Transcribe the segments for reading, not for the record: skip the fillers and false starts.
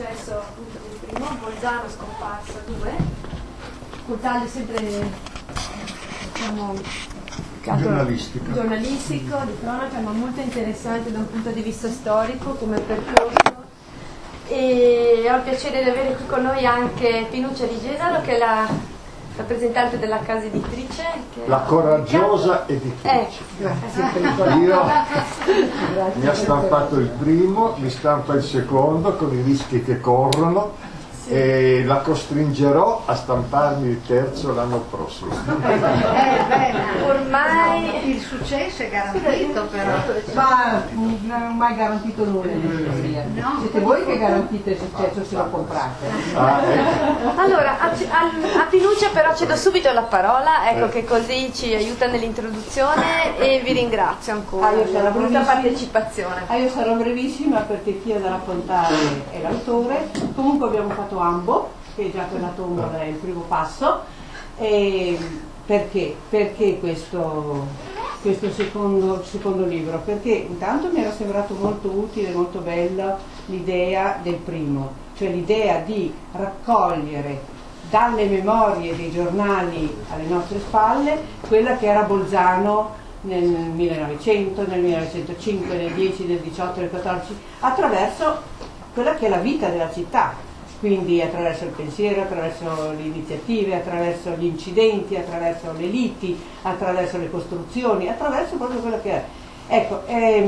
successo appunto del primo, Bolzano scomparso 2, un taglio sempre diciamo giornalistico, di cronaca, ma molto interessante da un punto di vista storico come percorso. E ho il piacere di avere qui con noi anche Pinuccia Di Gesaro, che è la rappresentante della casa editrice, la coraggiosa editrice. Io mi ha stampato il primo, mi stampa il secondo con i rischi che corrono, e la costringerò a stamparmi il terzo l'anno prossimo. Ormai il successo è garantito, però. Ma non ho mai garantito nulla in editoria. No. Siete voi che garantite il successo se lo comprate. Allora, a Pinuccia però cedo subito la parola, ecco, che così ci aiuta nell'introduzione, e vi ringrazio ancora per la voluta partecipazione. Io sarò brevissima perché chi ha da raccontare è l'autore. Comunque abbiamo fatto Ambo, che già quella tombola è il primo passo. E perché questo secondo libro? Perché intanto mi era sembrato molto utile, molto bella l'idea del primo, cioè l'idea di raccogliere dalle memorie dei giornali alle nostre spalle quella che era Bolzano nel 1900, nel 1905, nel 10, nel 18, nel 14, attraverso quella che è la vita della città. Quindi attraverso il pensiero, attraverso le iniziative, attraverso gli incidenti, attraverso le liti, attraverso le costruzioni, attraverso proprio quello che è. Ecco,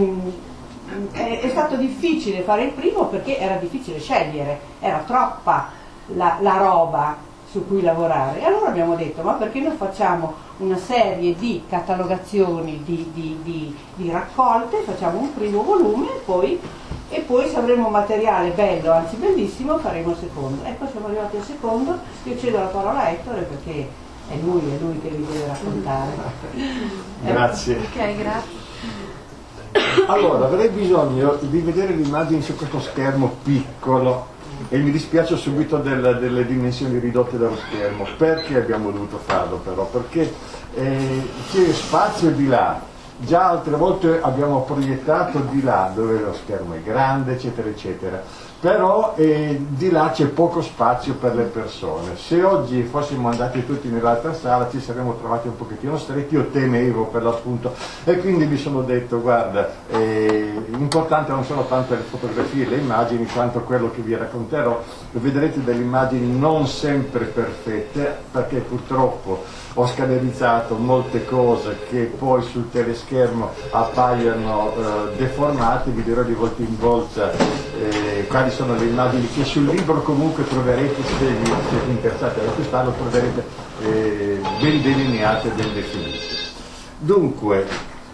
è stato difficile fare il primo perché era difficile scegliere, era troppa la roba su cui lavorare. E allora abbiamo detto, ma perché non facciamo una serie di catalogazioni, di raccolte, facciamo un primo volume e poi se avremo materiale bello, anzi bellissimo, faremo il secondo. Ecco, siamo arrivati al secondo. Io cedo la parola a Ettore perché è lui che vi deve raccontare. Grazie. Ok, grazie. Allora, avrei bisogno di vedere le immagini su questo schermo piccolo, e mi dispiace subito delle dimensioni ridotte dello schermo. Perché abbiamo dovuto farlo però? Perché c'è spazio di là. Già altre volte abbiamo proiettato di là dove lo schermo è grande, eccetera eccetera, però di là c'è poco spazio per le persone. Se oggi fossimo andati tutti nell'altra sala ci saremmo trovati un pochettino stretti, io temevo per l'appunto, e quindi mi sono detto, guarda, l'importante non sono tanto le fotografie e le immagini quanto quello che vi racconterò. Vedrete delle immagini non sempre perfette, perché purtroppo ho scannerizzato molte cose che poi sul teleschermo appaiono deformate. Vi dirò di volta in volta quali sono le immagini che sul libro comunque troverete, se vi siete interessati ad acquistarlo, troverete ben delineate e ben definite. Dunque,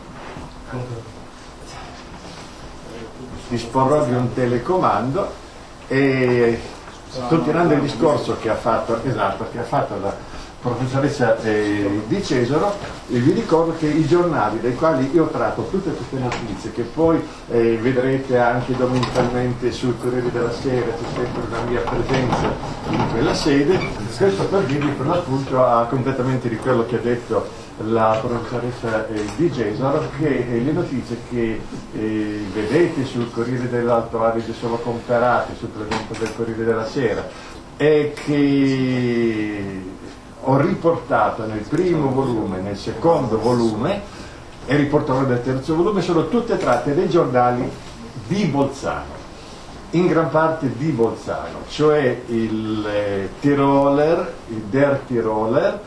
disporrò di un telecomando e sto tirando il discorso che ha fatto la professoressa Di Cesaro, e vi ricordo che i giornali dai quali io tratto tutte queste notizie, che poi vedrete anche domenicalmente sul Corriere della Sera, c'è sempre la mia presenza in quella sede, questo per dirvi per l'appunto a completamente di quello che ha detto la professoressa Di Gesaro, che le notizie che vedete sul Corriere dell'Alto Adige sono comparate sul presente del Corriere della Sera e che ho riportato nel primo volume, nel secondo volume e riporterò nel terzo volume, sono tutte tratte dai giornali di Bolzano, in gran parte di Bolzano, cioè il Tiroler, il Der Tiroler,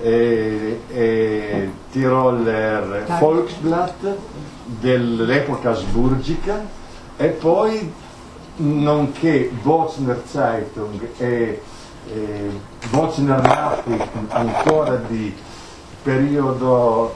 Tiroler Volksblatt dell'epoca asburgica, e poi nonché Bozner Zeitung e Bozner Nachrichten ancora di periodo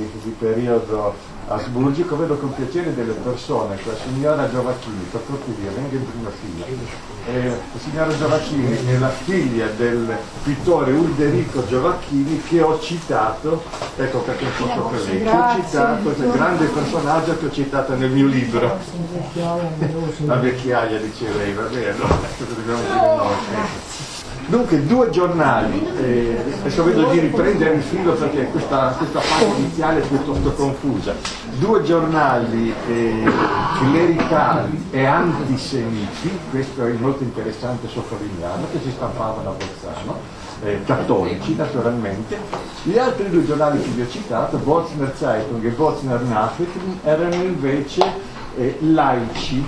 asburgico. Vedo con piacere delle persone, la signora Giovacchini, per cortesia, venga in prima fila. La signora Giovacchini è la figlia del pittore Ulderico Giovacchini, che ho citato, ecco perché foto per lei, che ho citato, questo grande personaggio che ho citato nel mio libro. La vecchiaia, diceva lei, va bene, allora, cosa dobbiamo dire noi? Dunque, due giornali, adesso vedo di riprendere il filo perché questa fase iniziale è piuttosto confusa. due giornali clericali e antisemiti, questo è molto interessante sottolinearlo, che si stampavano a Bolzano, cattolici naturalmente. Gli altri due giornali che vi ho citato, Bolzner Zeitung e Bolzner Nachrichten, erano invece laici,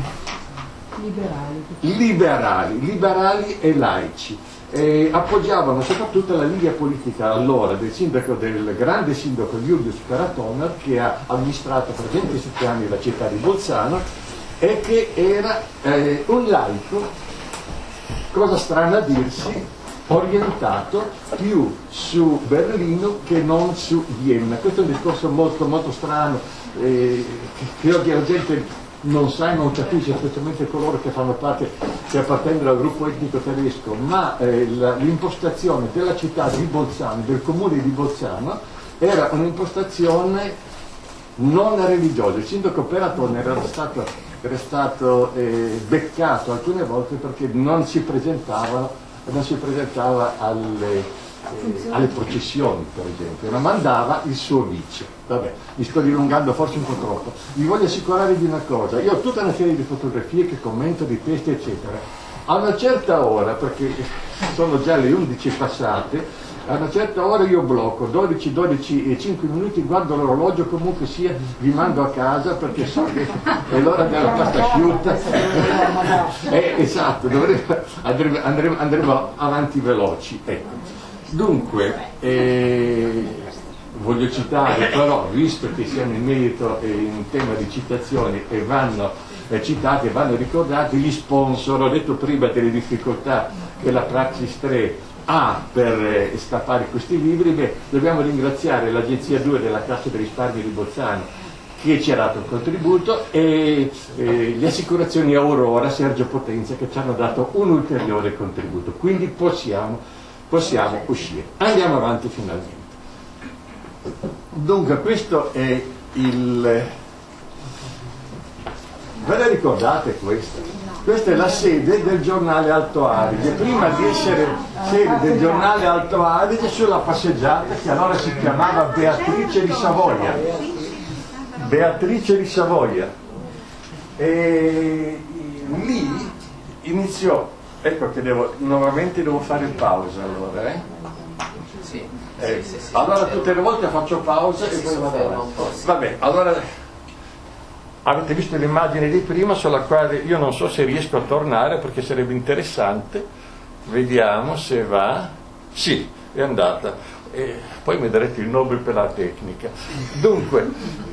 liberali e laici. Appoggiavano soprattutto la linea politica allora del grande sindaco Julius Peratoner, che ha amministrato per 27 anni la città di Bolzano e che era un laico, cosa strana a dirsi, orientato più su Berlino che non su Vienna. Questo è un discorso molto molto strano, che oggi la gente non sa e non capisce, specialmente coloro che fanno parte, che appartengono al gruppo etnico tedesco, ma l'impostazione della città di Bolzano, del comune di Bolzano, era un'impostazione non religiosa. Il sindaco Peratoner era stato beccato alcune volte perché non si presentava alle processioni, per esempio, ma mandava il suo vice. Vabbè, mi sto dilungando forse un po' troppo. Vi voglio assicurare di una cosa: io ho tutta una serie di fotografie che commento, di testi eccetera. A una certa ora, perché sono già le 11 passate, a una certa ora io blocco 12 e 5 minuti, guardo l'orologio, comunque sia, vi mando a casa perché so che è l'ora della pasta asciutta. Esatto, andremo avanti veloci, ecco. Dunque, voglio citare però, visto che siamo in merito in tema di citazioni e vanno citati e vanno ricordati gli sponsor. Ho detto prima delle difficoltà che la Praxis 3 ha per stampare questi libri. Dobbiamo ringraziare l'Agenzia 2 della Cassa dei Risparmi di Bolzano, che ci ha dato un contributo, e le assicurazioni Aurora Sergio Potenza, che ci hanno dato un ulteriore contributo, quindi possiamo uscire. Andiamo avanti finalmente. Dunque, questo è ve la ricordate questa? Questa è la sede del giornale Alto Adige. Prima di essere sede del giornale Alto Adige, sulla passeggiata che allora si chiamava Beatrice di Savoia. Beatrice di Savoia. E lì iniziò. Ecco che nuovamente devo fare pausa allora, Sì. Allora tutte le volte faccio pausa e poi vado avanti. Vabbè, allora avete visto l'immagine di prima, sulla quale io non so se riesco a tornare perché sarebbe interessante. Vediamo se va. Sì, è andata. Poi mi darete il Nobel per la tecnica. Dunque,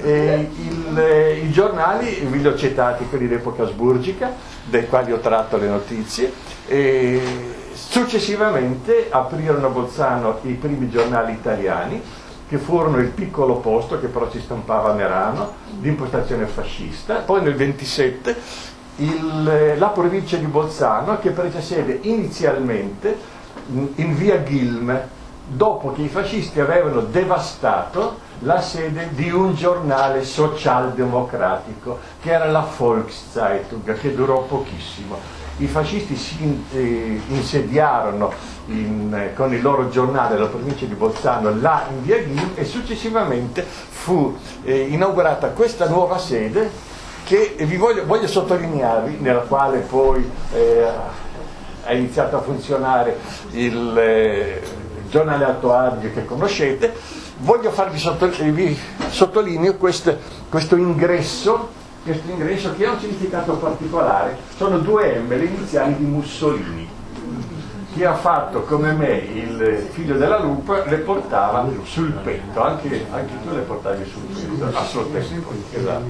i giornali vi li ho citati, quelli d'epoca asburgica, dai quali ho tratto le notizie. Successivamente aprirono a Bolzano i primi giornali italiani, che furono Il Piccolo Posto, che però si stampava a Merano, di impostazione fascista. Poi nel 27 la provincia di Bolzano, che prese sede inizialmente in via Gilm, dopo che i fascisti avevano devastato la sede di un giornale socialdemocratico che era la Volkszeitung, che durò pochissimo. I fascisti si insediarono con il loro giornale alla provincia di Bolzano là in via Gilm, e successivamente fu inaugurata questa nuova sede che voglio sottolinearvi, nella quale poi è iniziato a funzionare il giornale Alto Adige che conoscete. Vi sottolineo questo ingresso che ha un significato particolare. Sono due M, le iniziali di Mussolini. Chi ha fatto come me il figlio della lupa le portava sul petto, anche tu le portavi sul petto a suo tempo. Esatto.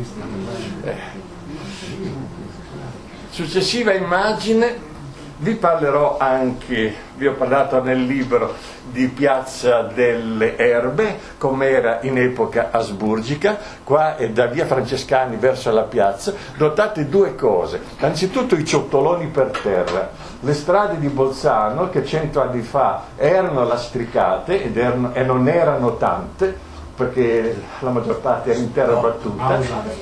Successiva immagine. Vi parlerò anche, vi ho parlato nel libro di Piazza delle Erbe, come era in epoca asburgica. Qua è da via Francescani verso la piazza. Notate due cose: anzitutto i ciottoloni per terra. Le strade di Bolzano, che 100 anni fa erano lastricate e non erano tante, perché la maggior parte era in terra battuta.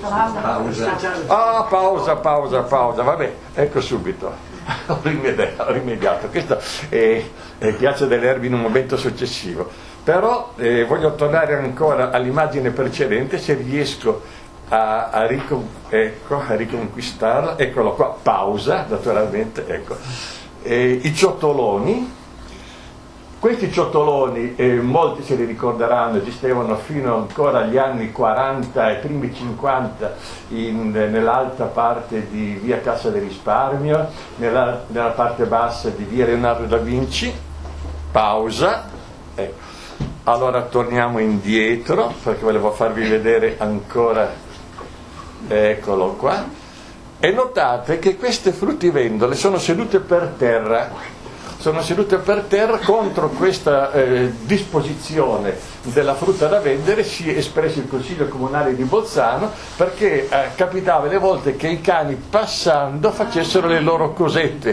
Pausa. Vabbè, ecco subito. Ho rimediato. Questa è Piazza delle Erbe in un momento successivo. Però voglio tornare ancora all'immagine precedente, se riesco a riconquistarla. Eccolo qua, pausa naturalmente, ecco. I ciotoloni. Questi ciotoloni, molti se li ricorderanno, esistevano fino ancora agli anni 40 e primi 50 nell'alta parte di via Cassa del Risparmio, nella parte bassa di via Leonardo da Vinci. Pausa. Allora torniamo indietro perché volevo farvi vedere ancora, eccolo qua. E notate che queste fruttivendole sono sedute per terra. Sono sedute per terra. Contro questa disposizione della frutta da vendere si è espresso il Consiglio Comunale di Bolzano, perché capitava le volte che i cani passando facessero le loro cosette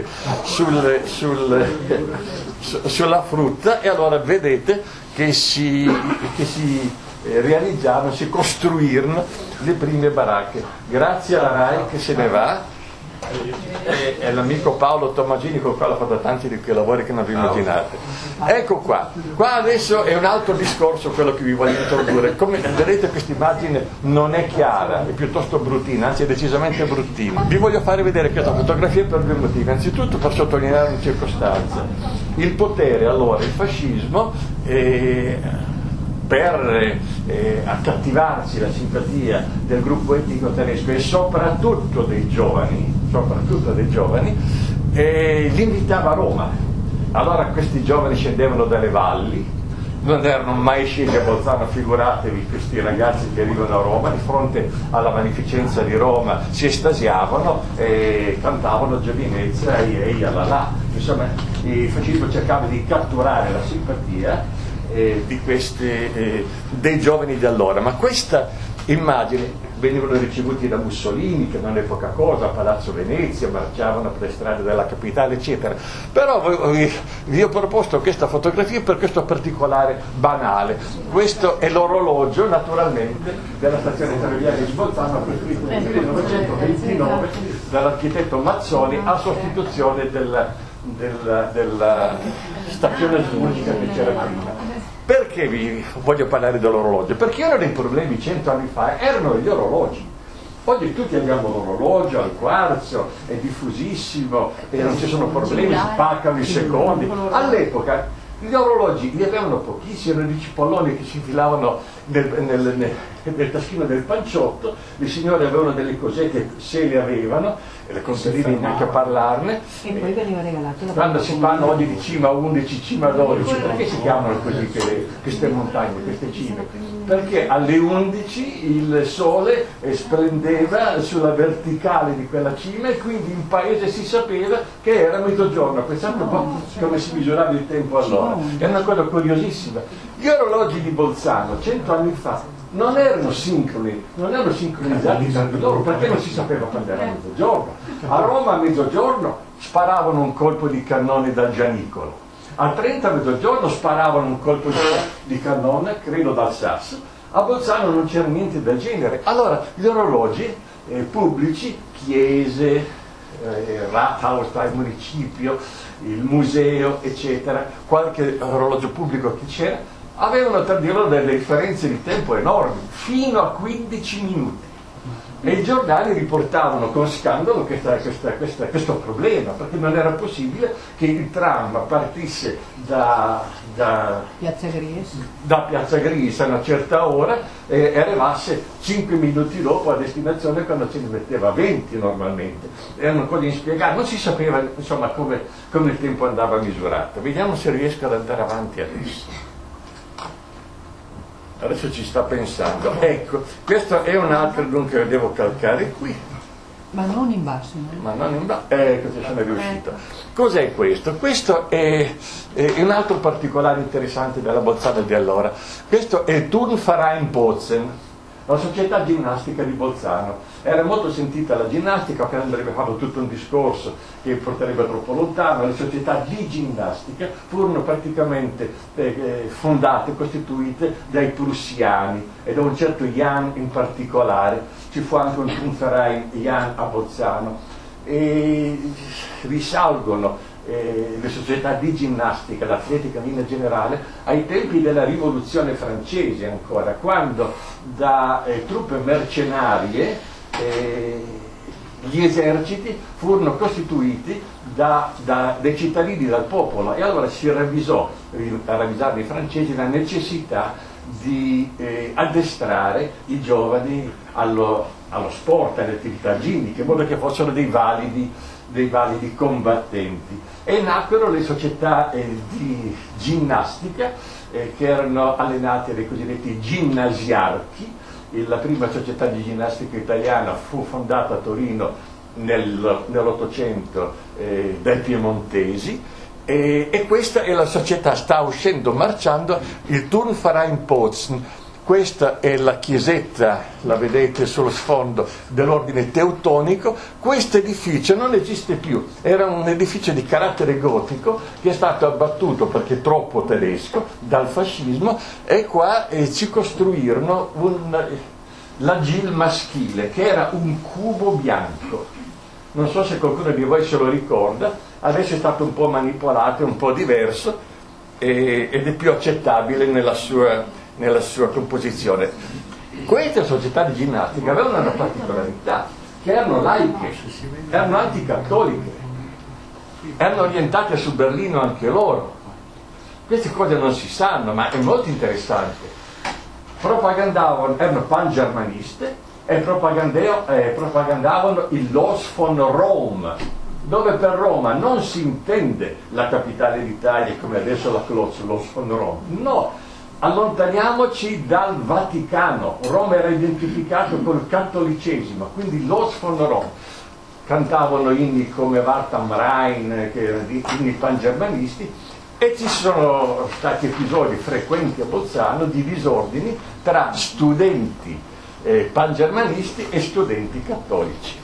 sulla frutta, e allora vedete che si realizzavano, si costruirono le prime baracche. Grazie alla RAI che se ne va. È l'amico Paolo Tomasini con il quale ha fatto tanti di quei lavori che non vi immaginate. Ecco qua adesso è un altro discorso quello che vi voglio introdurre. Come vedete, questa immagine non è chiara, è piuttosto bruttina, anzi è decisamente bruttina. Vi voglio fare vedere questa fotografia per due motivi. Innanzitutto per sottolineare una circostanza: il potere, allora il fascismo, per accattivarsi la simpatia del gruppo etnico tedesco e soprattutto dei giovani, li invitava a Roma. Allora questi giovani scendevano dalle valli, non erano mai scesi a Bolzano, figuratevi questi ragazzi che arrivano a Roma, di fronte alla magnificenza di Roma si estasiavano e cantavano giovinezza e là. Insomma, il fascismo cercava di catturare la simpatia di dei giovani di allora. Ma questa immagine venivano ricevuti da Mussolini, che non è poca cosa, a Palazzo Venezia, marciavano per le strade della capitale, eccetera. Però vi ho proposto questa fotografia per questo particolare banale. Questo è l'orologio, naturalmente, della stazione ferroviaria di Bolzano, costruito nel 1929 dall'architetto Mazzoni a sostituzione della stazione geologica che c'era prima. Perché vi voglio parlare dell'orologio? Perché uno dei problemi 100 anni fa erano gli orologi. Oggi tutti abbiamo l'orologio al quarzo, è diffusissimo e non ci sono problemi, si spaccano i secondi. All'epoca gli orologi li avevano pochissimi, erano di cipolloni che si infilavano nel taschino del panciotto. Le signore avevano delle cosette, se le avevano, e le consiglieri neanche a parlarne. E poi veniva regalato la quando si fanno oggi di cima 11, cima 12, perché si chiamano così queste montagne, queste cime? Perché alle 11 il sole splendeva sulla verticale di quella cima e quindi in paese si sapeva che era mezzogiorno. Pensate un po' come si misurava il tempo allora. È una cosa curiosissima. Gli orologi di Bolzano 100 anni fa non erano sincronizzati tra di loro, perché non si sapeva quando era mezzogiorno. A Roma a mezzogiorno sparavano un colpo di cannone dal Gianicolo, a Trento a mezzogiorno sparavano un colpo di cannone, credo dal Sasso. A Bolzano non c'era niente del genere. Allora gli orologi pubblici, chiese, Rathaus, il municipio, il museo, eccetera, qualche orologio pubblico che c'era, avevano tra di loro delle differenze di tempo enormi, fino a 15 minuti. E i giornali riportavano con scandalo questo problema, perché non era possibile che il tram partisse da Piazza Gries a una certa ora e arrivasse 5 minuti dopo a destinazione, quando ce ne metteva 20 normalmente. Erano cose inspiegate, non si sapeva insomma come il tempo andava misurato. Vediamo se riesco ad andare avanti adesso. Adesso ci sta pensando. Ecco, questo è un altro, dunque devo calcare qui. Ma non in basso, no? Ma non in basso, ecco, ci sono riuscito. Cos'è questo? Questo è un altro particolare interessante della Bolzano di allora. Questo è Turnverein Bozen, la società ginnastica di Bolzano. Era molto sentita la ginnastica, che andrebbe fatto tutto un discorso che porterebbe troppo lontano. Le società di ginnastica furono praticamente fondate, costituite dai prussiani e da un certo Jan in particolare. Ci fu anche un Turnverein Jan a Bolzano e risalgono le società di ginnastica, l'atletica in linea generale, ai tempi della rivoluzione francese ancora, quando da truppe mercenarie gli eserciti furono costituiti dai cittadini, dal popolo, e allora si ravvisarono i francesi la necessità di addestrare i giovani allo sport, alle attività ginniche, in modo che fossero dei validi combattenti. E nacquero le società di ginnastica che erano allenate dai cosiddetti ginnasiarchi. La prima società di ginnastica italiana fu fondata a Torino nell'Ottocento dai piemontesi, e questa è la società, sta uscendo, marciando il Turnverein Bozen. Questa è la chiesetta, la vedete sullo sfondo, dell'ordine teutonico. Questo edificio non esiste più, era un edificio di carattere gotico che è stato abbattuto perché troppo tedesco dal fascismo, e qua ci costruirono l'agil maschile, che era un cubo bianco. Non so se qualcuno di voi se lo ricorda, adesso è stato un po' manipolato, è un po' diverso ed è più accettabile nella sua composizione. Queste società di ginnastica avevano una particolarità, che erano laiche, erano anticattoliche, erano orientate su Berlino anche loro. Queste cose non si sanno, ma è molto interessante. Erano pangermaniste e propagandavano il Los von Rom, dove per Roma non si intende la capitale d'Italia come adesso la Klotz, Los von Rom, no, allontaniamoci dal Vaticano. Roma era identificato col cattolicesimo, quindi Los von Rom. Cantavano inni come Wart am Rhein, che erano inni pangermanisti, e ci sono stati episodi frequenti a Bolzano di disordini tra studenti pangermanisti e studenti cattolici.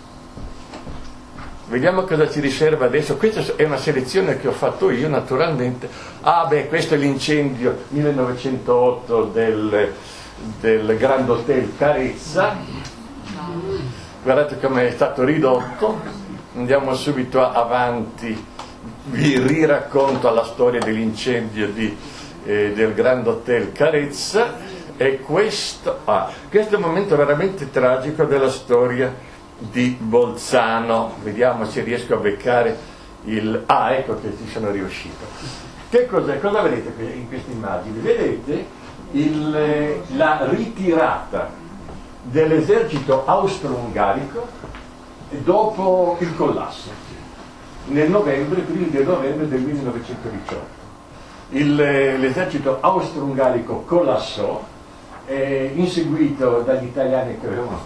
Vediamo cosa ci riserva adesso. Questa è una selezione che ho fatto io, naturalmente. Questo è l'incendio 1908 del Grand Hotel Carezza. Guardate come è stato ridotto. Andiamo subito avanti, vi riracconto la storia dell'incendio del Grand Hotel Carezza. E questo è un momento veramente tragico della storia di Bolzano. Vediamo se riesco a beccare ecco che ci sono riuscito. Che cos'è? Cosa vedete in queste immagini? Vedete la ritirata dell'esercito austro-ungarico dopo il collasso, primi del novembre del 1918. L'esercito austro-ungarico collassò, inseguito dagli italiani che avevano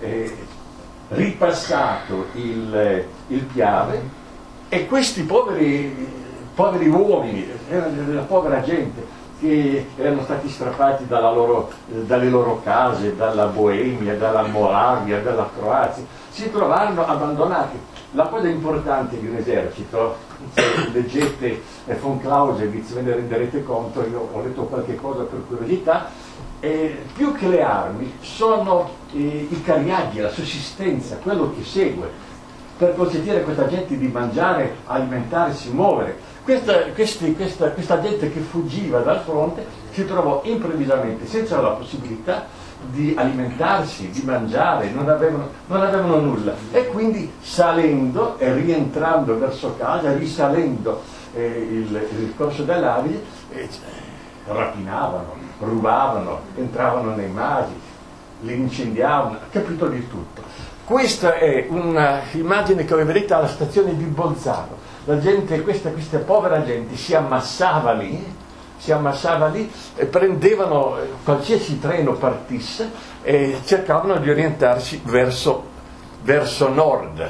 ripassato il Piave, e questi poveri uomini, erano della povera gente che erano stati strappati dalle loro case, dalla Boemia, dalla Moravia, dalla Croazia, si trovarono abbandonati. La cosa importante di un esercito, se leggete von Clausewitz ve ne renderete conto, io ho letto qualche cosa per curiosità, più che le armi sono i cariaggi, la sussistenza, quello che segue, per consentire a questa gente di mangiare, alimentarsi, muovere. Questa gente che fuggiva dal fronte si trovò improvvisamente senza la possibilità di alimentarsi, di mangiare, non avevano nulla, e quindi salendo e rientrando verso casa, risalendo il corso dell'Adige, rapinavano, rubavano, entravano nei masi, li incendiavano, capito di tutto. Questa è un'immagine che vedete alla stazione di Bolzano. La gente, questa povera gente si ammassava lì e prendevano qualsiasi treno partisse e cercavano di orientarsi verso nord.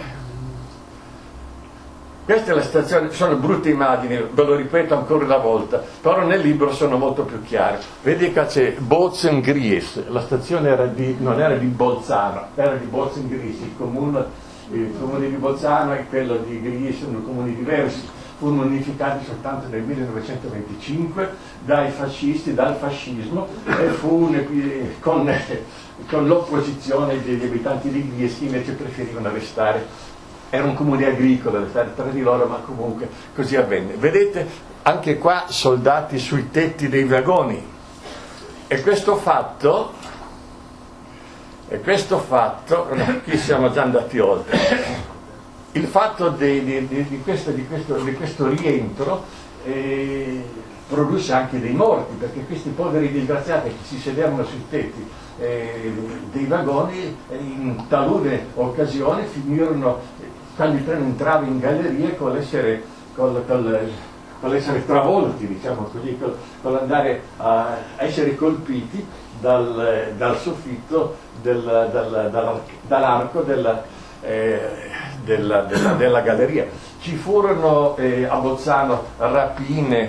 Questa è la stazione, sono brutte immagini, ve lo ripeto ancora una volta, però nel libro sono molto più chiare. Vedi che c'è Bozen-Gries, la stazione non era di Bolzano, era di Bozen-Gries, il comune di Bolzano e quello di Gries sono comuni diversi, furono unificati soltanto nel 1925 dal fascismo, e fu con l'opposizione degli abitanti di Gries che invece preferivano restare era un comune agricolo, le ferme tra di loro, ma comunque così avvenne. Vedete anche qua soldati sui tetti dei vagoni, e questo fatto, qui siamo già andati oltre, il fatto di questo rientro produsse anche dei morti, perché questi poveri disgraziati che si sedevano sui tetti dei vagoni in talune occasioni finirono, quando il treno entrava in galleria, con l'essere travolti, diciamo così, con andare a essere colpiti dal soffitto dall'arco della galleria. Ci furono a Bolzano rapine,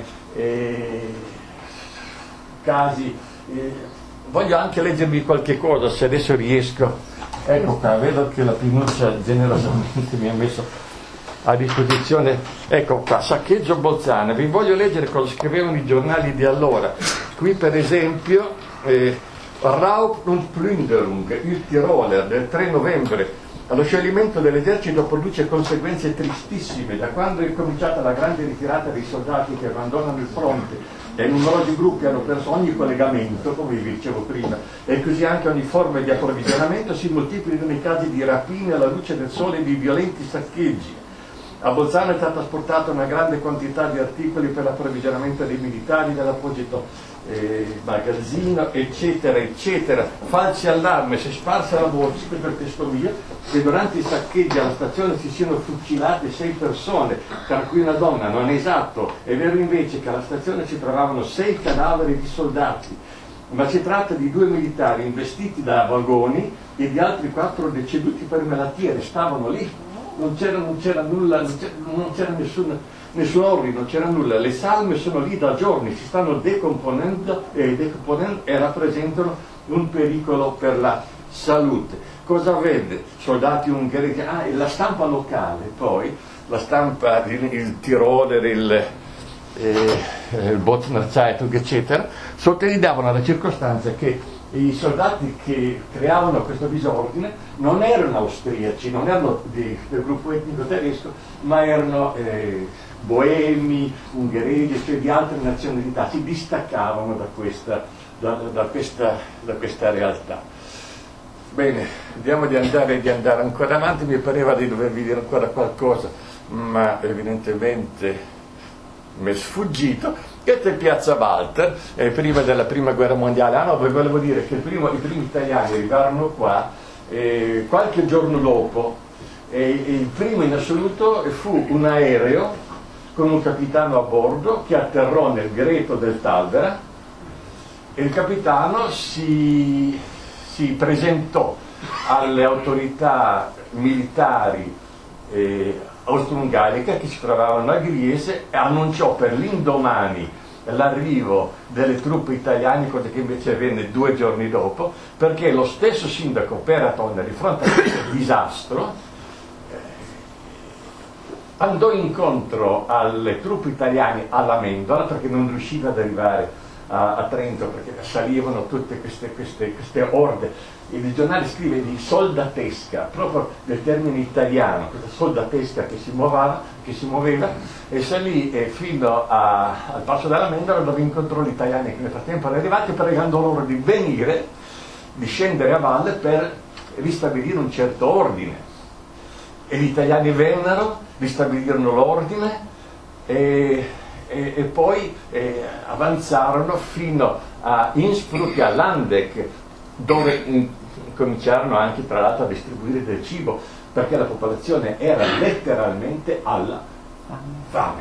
casi. Voglio anche leggervi qualche cosa, se adesso riesco. Ecco qua, vedo che la Pinuccia generosamente mi ha messo a disposizione. Ecco qua, saccheggio Bolzano. Vi voglio leggere cosa scrivevano i giornali di allora. Qui per esempio Raub und Plünderung, il Tiroler, del 3 novembre. Lo scioglimento dell'esercito produce conseguenze tristissime. Da quando è cominciata la grande ritirata dei soldati che abbandonano il fronte e numerosi gruppi hanno perso ogni collegamento, come vi dicevo prima, e così anche ogni forma di approvvigionamento, si moltiplicano i casi di rapine alla luce del sole e di violenti saccheggi. A Bolzano è stata asportata una grande quantità di articoli per l'approvvigionamento dei militari, dell'apposito magazzino, eccetera, eccetera. Falsi allarme, si è sparsa la voce, questo è il testo mio, che durante i saccheggi alla stazione si siano fucilate 6 persone, tra cui una donna. Non è esatto, è vero invece che alla stazione si trovavano 6 cadaveri di soldati, ma si tratta di 2 militari investiti da vagoni e di altri 4 deceduti per malattie, restavano lì. Non c'era nulla, non c'era nessun ordine, non c'era nulla. Le salme sono lì da giorni, si stanno decomponendo e rappresentano un pericolo per la salute. Cosa avvenne? Soldati ungheresi, e la stampa locale, poi la stampa, il Tiroler, il Bozener Zeitung, eccetera, sottolineavano la circostanza che i soldati che creavano questo disordine non erano austriaci, non erano del gruppo etnico tedesco, ma erano boemi, ungheresi, cioè di altre nazionalità, si distaccavano da questa realtà. Bene, vediamo di andare ancora avanti. Mi pareva di dovervi dire ancora qualcosa, ma evidentemente mi è sfuggito. Questa è Piazza Walter, prima della prima guerra mondiale. Vi volevo dire che i primi italiani arrivarono qua qualche giorno dopo, e il primo in assoluto fu un aereo con un capitano a bordo che atterrò nel greto del Talvera, e il capitano si presentò alle autorità militari austro-ungariche che si trovavano a Griese, e annunciò per l'indomani l'arrivo delle truppe italiane, cosa che invece avvenne 2 giorni dopo, perché lo stesso sindaco Peraton, di fronte a questo disastro, andò incontro alle truppe italiane alla Mendola, perché non riusciva ad arrivare a Trento, perché salivano tutte queste orde. Il giornale scrive di soldatesca, proprio del termine italiano, questa soldatesca che si muoveva, e salì fino al passo della Mendola, dove incontrò gli italiani che nel frattempo erano arrivati, pregando loro di venire, di scendere a valle per ristabilire un certo ordine. E gli italiani vennero, ristabilirono l'ordine e poi avanzarono fino a Innsbruck e a Landeck, dove cominciarono anche tra l'altro a distribuire del cibo, perché la popolazione era letteralmente alla fame.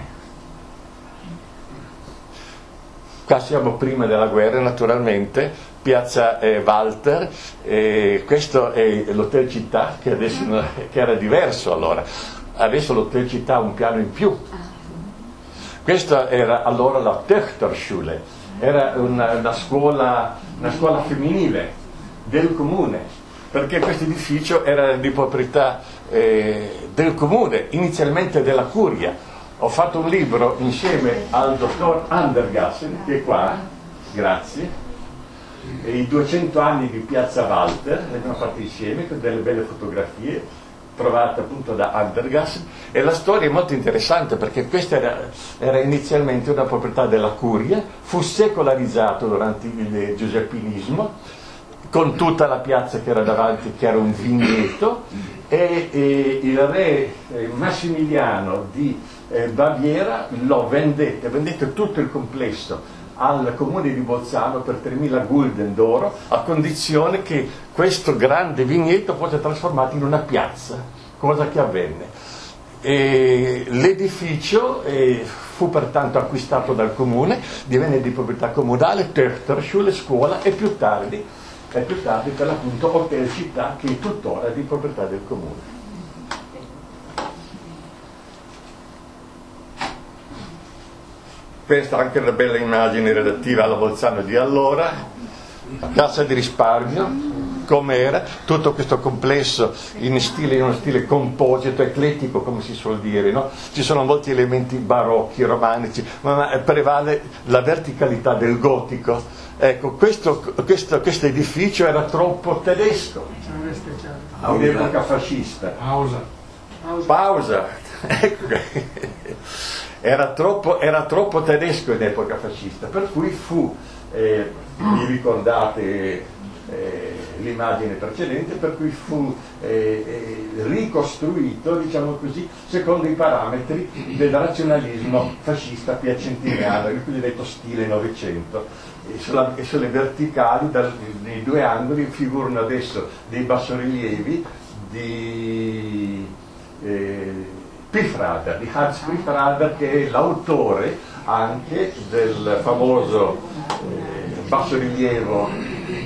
Qua siamo prima della guerra, naturalmente, Piazza Walter, questo è l'Hotel Città, che adesso che era diverso allora. Adesso l'Hotel Città ha un piano in più. Questa era allora la Töchterschule, era una scuola femminile del comune, perché questo edificio era di proprietà del comune, inizialmente della curia. Ho fatto un libro insieme al dottor Andergassen, che è qua, grazie, i 200 anni di Piazza Walter, li abbiamo fatti insieme con delle belle fotografie, trovata appunto da Andergast, e la storia è molto interessante perché questa era inizialmente una proprietà della curia, fu secolarizzato durante il giuseppinismo, con tutta la piazza che era davanti, che era un vigneto, e il re Massimiliano di Baviera lo vendette tutto il complesso al comune di Bolzano per 3.000 gulden d'oro, a condizione che questo grande vigneto fosse trasformato in una piazza, cosa che avvenne. E l'edificio fu pertanto acquistato dal comune, divenne di proprietà comunale, Töchterschule, scuola, e più tardi per l'appunto Hotel Città, che è tuttora di proprietà del comune. Questa è anche una bella immagine relativa alla Bolzano di allora, la Cassa di Risparmio, come era, tutto questo complesso in uno stile composito, eclettico, come si suol dire, no? Ci sono molti elementi barocchi, romanici, ma prevale la verticalità del gotico. Ecco, questo edificio era troppo tedesco in epoca fascista. Pausa. Ecco. Era troppo tedesco in epoca fascista, per cui fu, vi ricordate l'immagine precedente, per cui fu ricostruito, diciamo così, secondo i parametri del razionalismo fascista piacentiniano, il cosiddetto stile Novecento. E sulle verticali, nei due angoli, figurano adesso dei bassorilievi di Piffrader, di Hans Piffrader, che è l'autore anche del famoso bassorilievo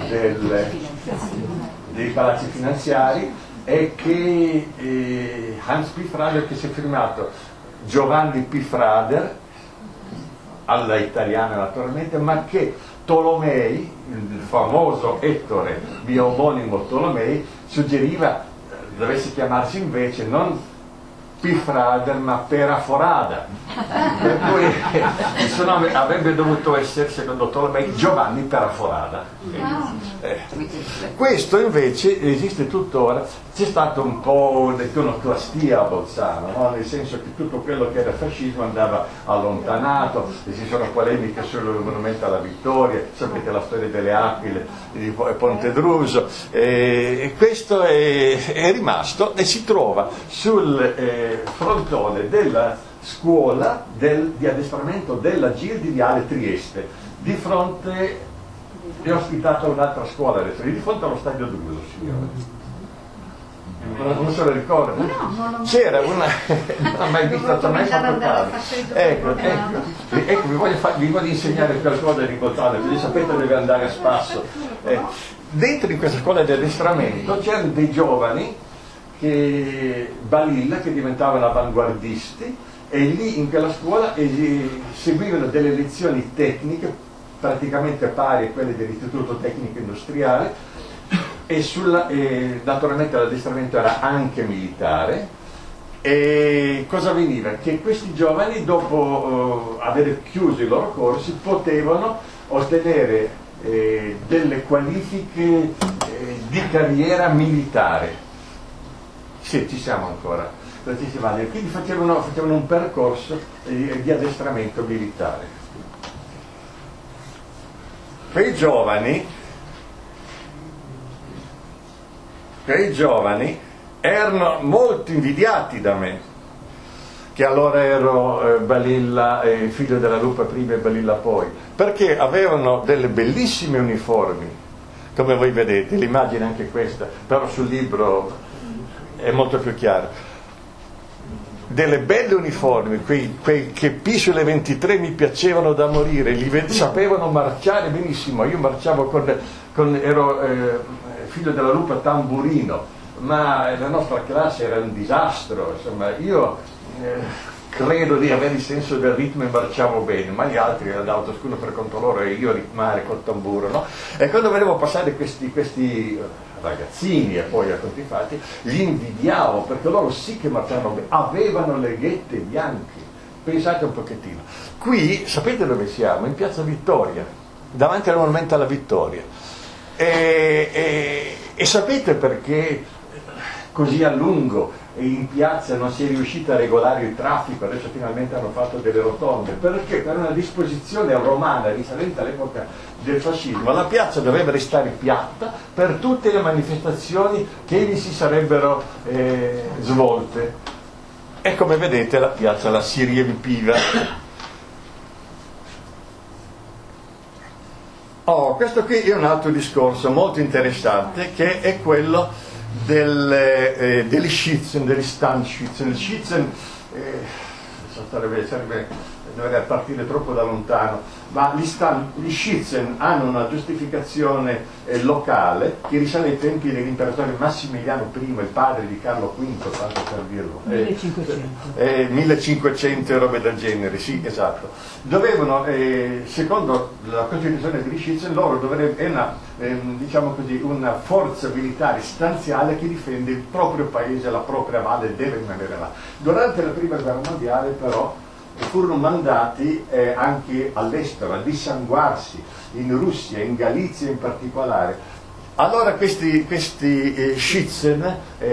dei palazzi finanziari, e che Hans Piffrader, che si è firmato Giovanni Piffrader, alla italiana naturalmente, ma che Tolomei, il famoso Ettore biomonimo Tolomei, suggeriva dovesse chiamarsi invece non Piffrader ma Peraforada, per cui il suo nome avrebbe dovuto essere, secondo Tolomei, Giovanni Peraforada. Questo invece esiste tuttora. C'è stato un po' di iconoclastia a Bolzano, no? Nel senso che tutto quello che era fascismo andava allontanato, e ci sono polemiche sul monumento alla vittoria, sapete la storia delle aquile di Ponte Druso, e questo è rimasto e si trova sul frontone della scuola di addestramento della GIL di Viale Trieste, di fronte, è ospitata un'altra scuola adesso, di fronte allo stadio Druso, signore. Non se lo ricorda? No. C'era una non ha mai visto, non ha mai fatto caso. Ecco, vi voglio insegnare qualcosa di Bolzano, così sapete dove andare a spasso. Dentro in questa scuola di addestramento c'erano dei giovani balilla, che diventavano avanguardisti, e lì in quella scuola seguivano delle lezioni tecniche praticamente pari a quelle dell'Istituto Tecnico Industriale, e naturalmente l'addestramento era anche militare. E cosa avveniva? Che questi giovani, dopo aver chiuso i loro corsi, potevano ottenere delle qualifiche di carriera militare. Sì, ci siamo ancora. Quindi facevano un percorso di addestramento militare. Quei giovani erano molto invidiati da me, che allora ero Balilla, figlio della Lupa prima e Balilla poi, perché avevano delle bellissime uniformi, come voi vedete, l'immagine è anche questa, però sul libro è molto più chiaro. Delle belle uniformi, quei che P sulle 23 mi piacevano da morire, sapevano marciare benissimo. Io marciavo ero figlio della Lupa tamburino, ma la nostra classe era un disastro, insomma. Io credo di avere il senso del ritmo e marciavo bene, ma gli altri andavano ciascuno per conto loro e io a ritmare col tamburo, no? E quando vedevo passare questi ragazzini e poi a conti fatti, li invidiavo, perché loro sì che marciavano bene, avevano le ghette bianche. Pensate un pochettino. Qui sapete dove siamo? In Piazza Vittoria, davanti al Monumento alla Vittoria. E sapete perché così a lungo e in piazza non si è riuscito a regolare il traffico, adesso finalmente hanno fatto delle rotonde, perché per una disposizione romana risalente all'epoca del fascismo la piazza doveva restare piatta per tutte le manifestazioni che vi si sarebbero svolte, e come vedete la piazza la si riempiva. Questo qui è un altro discorso molto interessante, che è quello degli Schützen, degli Standschützen. Il Schützen dovrei partire troppo da lontano, ma gli Schützen hanno una giustificazione locale che risale ai tempi dell'imperatore Massimiliano I, il padre di Carlo V, tanto per dirlo. 1500 e robe del genere, sì, esatto. Dovevano, secondo la Costituzione degli Schützen, diciamo così, una forza militare stanziale che difende il proprio paese, la propria valle, deve rimanere là. Durante la Prima Guerra Mondiale, però, furono mandati anche all'estero a dissanguarsi, in Russia, in Galizia in particolare. Allora questi Schützen,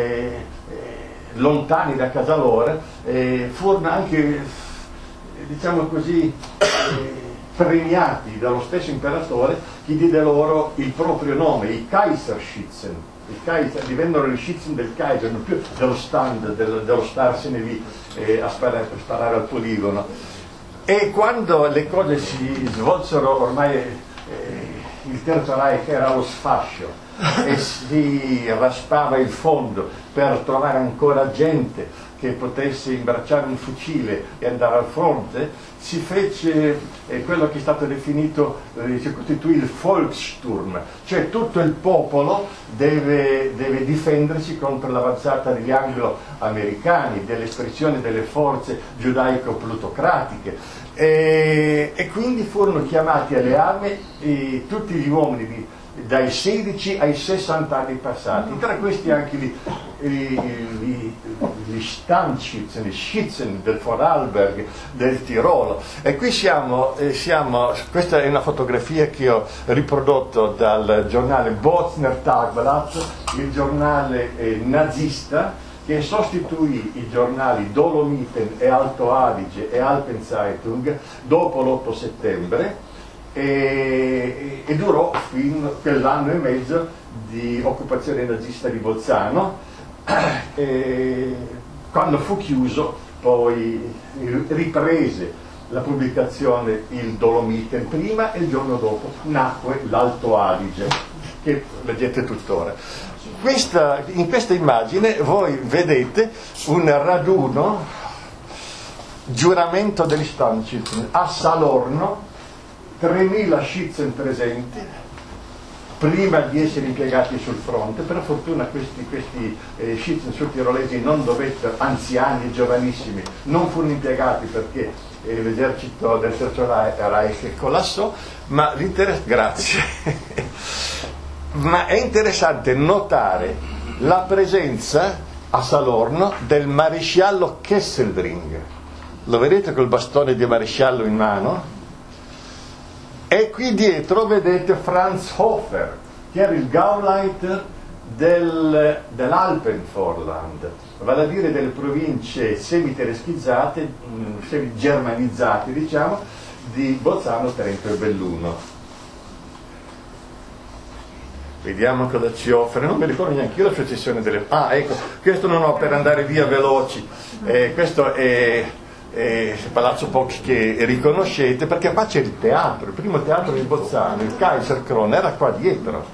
lontani da casa loro, furono anche, diciamo così, premiati dallo stesso imperatore, che diede loro il proprio nome, i Kaiserschützen. Divennero gli Schützen del Kaiser, non più dello stand, dello starsene lì a sparare al poligono. E quando le cose si svolsero, ormai il Terzo Reich era allo sfascio e si raspava il fondo per trovare ancora gente che potesse imbracciare un fucile e andare al fronte, si fece quello che è stato definito, si costituì il Volkssturm, cioè tutto il popolo deve difendersi contro l'avanzata degli anglo-americani, dell'espressione delle forze giudaico-plutocratiche, e quindi furono chiamati alle armi tutti gli uomini dai 16 ai 60 anni passati, tra questi anche gli Standschützen, gli Schützen del Vorarlberg, del Tirolo. E qui siamo, questa è una fotografia che ho riprodotto dal giornale Bozner Tagblatt, il giornale nazista, che sostituì i giornali Dolomiten e Alto Adige e Alpenzeitung dopo l'8 settembre, e durò fino a quell'anno e mezzo di occupazione nazista di Bolzano, quando fu chiuso poi riprese la pubblicazione il Dolomiten prima, e il giorno dopo nacque l'Alto Adige, che leggete tuttora. In questa immagine voi vedete un raduno, giuramento degli Standschützen a Salorno, 3.000 Schützen presenti, prima di essere impiegati sul fronte. Per fortuna questi Schützen sudtirolesi non dovettero, anziani e giovanissimi, non furono impiegati perché l'esercito del Terzo Reich collassò, ma grazie. Ma è interessante notare la presenza a Salorno del maresciallo Kesselring. Lo vedete col bastone di maresciallo in mano? E qui dietro vedete Franz Hofer, che era il Gauleiter dell'Alpenvorland, vale a dire delle province semi-tereschizzate, semi-germanizzate, diciamo, di Bolzano, Trento e Belluno. Vediamo cosa ci offre, non mi ricordo neanche io la successione delle... ecco, questo non ho per andare via veloci, questo è Palazzo Poch, che riconoscete, perché qua c'è il teatro, il primo teatro di Bolzano, il Kaiserkron, era qua dietro.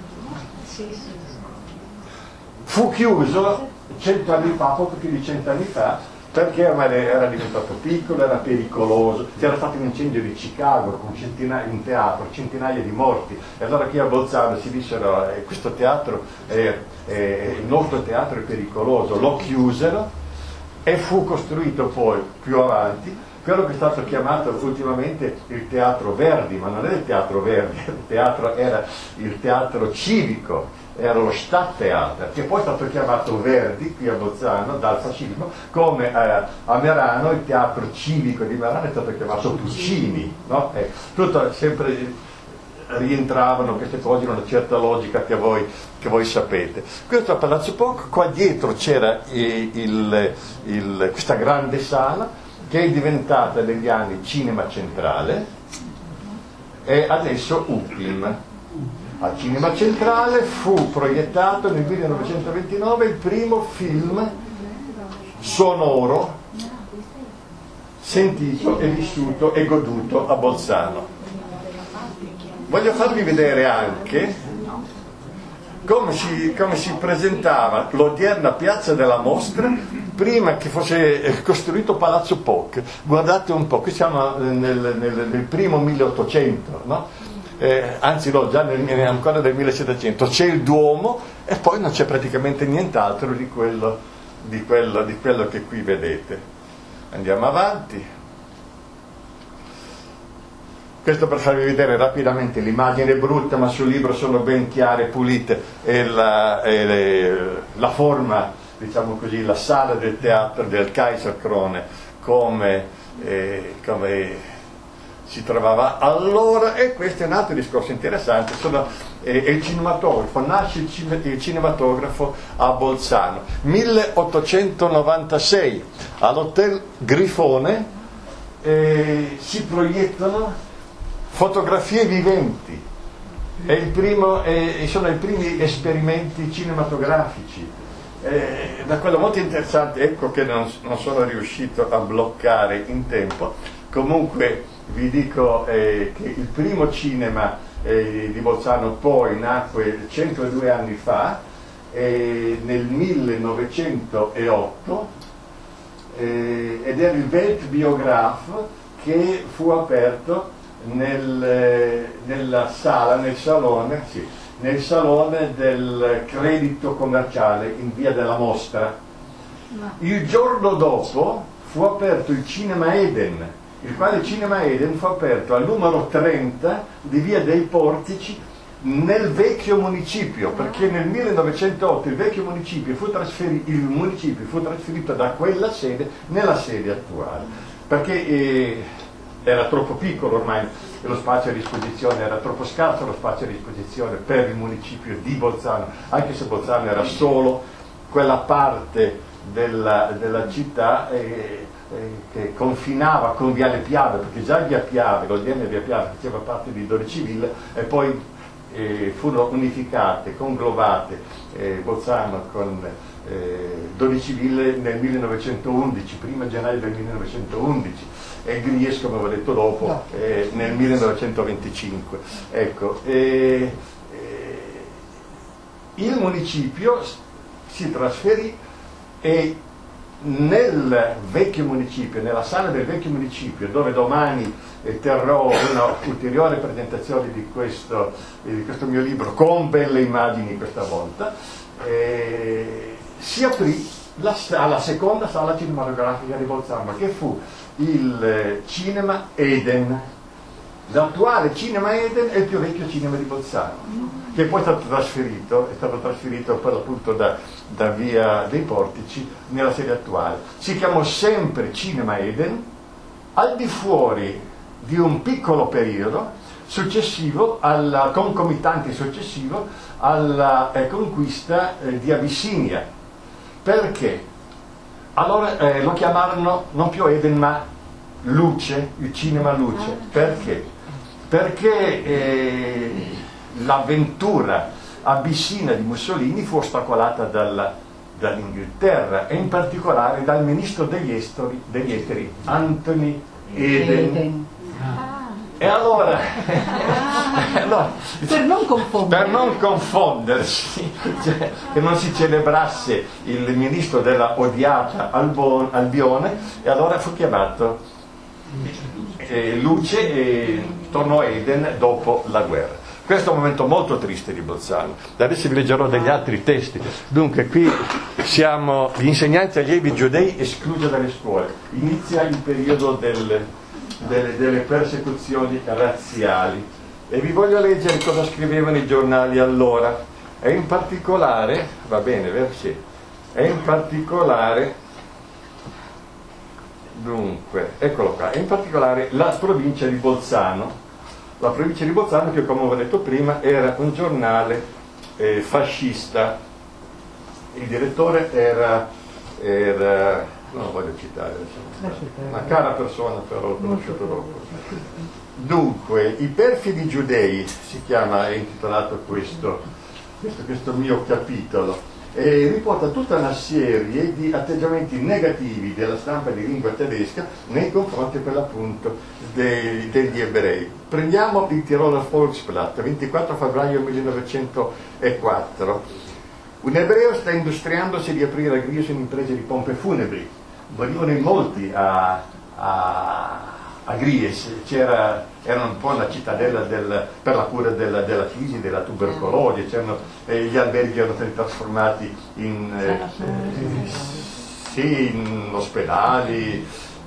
Fu chiuso 100 anni fa, poco più di 100 anni fa, perché era diventato piccolo, era pericoloso. C'era stato un incendio di Chicago con un teatro, centinaia di morti, e allora qui a Bolzano si dissero questo teatro, il nostro teatro è pericoloso, lo chiusero. E fu costruito poi più avanti quello che è stato chiamato ultimamente il Teatro Verdi, ma non è il Teatro Verdi, era il teatro civico, era lo Stadttheater, che poi è stato chiamato Verdi qui a Bolzano dal fascismo, come a Merano il teatro civico di Merano è stato chiamato Puccini, no? Tutto sempre rientravano queste cose in una certa logica che voi sapete. Questo a Palazzo POC, qua dietro c'era questa grande sala che è diventata negli anni Cinema Centrale e adesso UPIM. Al Cinema Centrale fu proiettato nel 1929 il primo film sonoro sentito e vissuto e goduto a Bolzano. Voglio farvi vedere anche come si presentava l'odierna piazza della Mostra prima che fosse costruito Palazzo POC. Guardate un po', qui siamo nel primo 1800, no? Anzi no, già ancora nel 1700 c'è il Duomo e poi non c'è praticamente nient'altro di quello che qui vedete. Andiamo avanti. Questo per farvi vedere rapidamente, l'immagine è brutta ma sul libro sono ben chiare, pulite, e la forma, diciamo così, la sala del teatro del Kaiserkrone come si trovava allora. E questo è un altro discorso interessante, è il cinematografo, nasce il cinematografo a Bolzano 1896 all'Hotel Grifone, si proiettano fotografie viventi, sono i primi esperimenti cinematografici, da quello molto interessante, ecco che non sono riuscito a bloccare in tempo. Comunque vi dico che il primo cinema di Bolzano poi nacque 102 anni fa, nel 1908, ed era il Weltbiograf, che fu aperto nel salone del credito commerciale in via della Mostra. Il giorno dopo fu aperto il Cinema Eden, il quale Cinema Eden fu aperto al numero 30 di via dei Portici nel vecchio municipio, perché nel 1908 il vecchio municipio fu trasferito da quella sede nella sede attuale, perché era troppo piccolo ormai, lo spazio a disposizione era troppo scarso, lo spazio a disposizione per il municipio di Bolzano, anche se Bolzano era solo quella parte della città che confinava con Viale Piave, perché già Via Piave, l'odierna Via Piave, faceva parte di Doriciville, e poi furono unificate, conglobate Bolzano con Doriciville nel 1911, 1 gennaio del 1911, e Gries, come avevo detto dopo, nel 1925. Ecco, il municipio si trasferì e nel vecchio municipio, nella sala del vecchio municipio, dove domani terrò una ulteriore presentazione di questo mio libro con belle immagini questa volta, si aprì la seconda sala cinematografica di Bolzano, che fu il Cinema Eden. L'attuale Cinema Eden è il più vecchio cinema di Bolzano, che poi è stato trasferito per l'appunto da via dei Portici nella sede attuale. Si chiamò sempre Cinema Eden, al di fuori di un piccolo periodo concomitante successivo alla conquista di Abissinia. Perché? Allora lo chiamarono non più Eden ma Luce, il cinema Luce. Perché? Perché l'avventura abissina di Mussolini fu ostacolata dall'Inghilterra, e in particolare dal ministro degli esteri Anthony Eden. E allora, per non confondersi, cioè, che non si celebrasse il ministro della odiata Albione, e allora fu chiamato Luce e tornò Eden dopo la guerra. Questo è un momento molto triste di Bolzano. Adesso vi leggerò degli altri testi. Dunque, qui siamo gli insegnanti allievi giudei esclusi dalle scuole. Inizia il periodo delle persecuzioni razziali, e vi voglio leggere cosa scrivevano i giornali allora, e in particolare, va bene, sì, e in particolare, dunque, eccolo qua, e in particolare la provincia di Bolzano. La provincia di Bolzano, che come ho detto prima era un giornale fascista. Il direttore era non lo voglio citare, una cara persona, però l'ho conosciuto dopo. Dunque, I perfidi giudei si chiama, è intitolato questo mio capitolo, e riporta tutta una serie di atteggiamenti negativi della stampa di lingua tedesca nei confronti per l'appunto degli ebrei. Prendiamo il Tiroler Volksblatt, 24 febbraio 1904. Un ebreo sta industriandosi di aprire a Gries un'impresa di pompe funebri. Morivano in molti a Gries, era un po' la cittadella per la cura della crisi, della tubercolosi, gli alberghi erano stati trasformati in ospedali,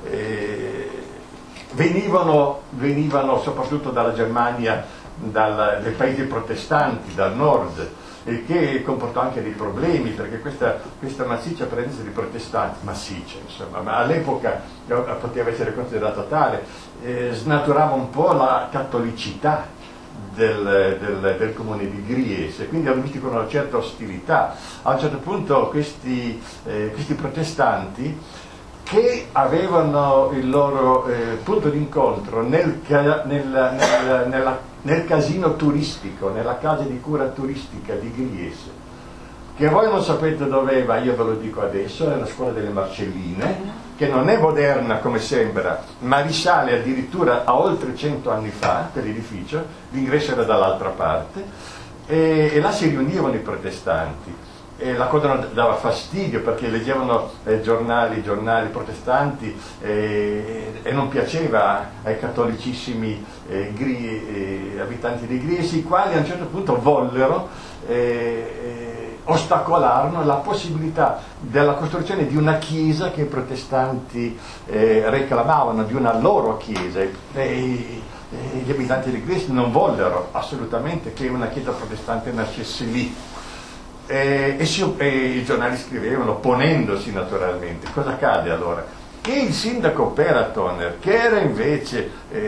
venivano soprattutto dalla Germania, dai paesi protestanti, dal nord, e che comportò anche dei problemi, perché questa massiccia presenza di protestanti, massiccia insomma, ma all'epoca poteva essere considerata tale, snaturava un po' la cattolicità del comune di Gries, e quindi hanno visto con una certa ostilità. A un certo punto questi protestanti, che avevano il loro punto d'incontro nel casino turistico, nella casa di cura turistica di Gries, che voi non sapete dove va, io ve lo dico adesso, è la scuola delle Marcelline, che non è moderna come sembra, ma risale addirittura a oltre 100 anni fa per l'edificio, l'ingresso era dall'altra parte, e là si riunivano i protestanti. E la cosa dava fastidio, perché leggevano giornali protestanti, e non piaceva ai cattolicissimi abitanti di Gries, i quali a un certo punto vollero, ostacolarono la possibilità della costruzione di una chiesa che i protestanti reclamavano, di una loro chiesa, e gli abitanti di Gries non vollero assolutamente che una chiesa protestante nascesse lì. E i giornali scrivevano, ponendosi naturalmente. Cosa accade allora? Che il sindaco Peratoner, che era invece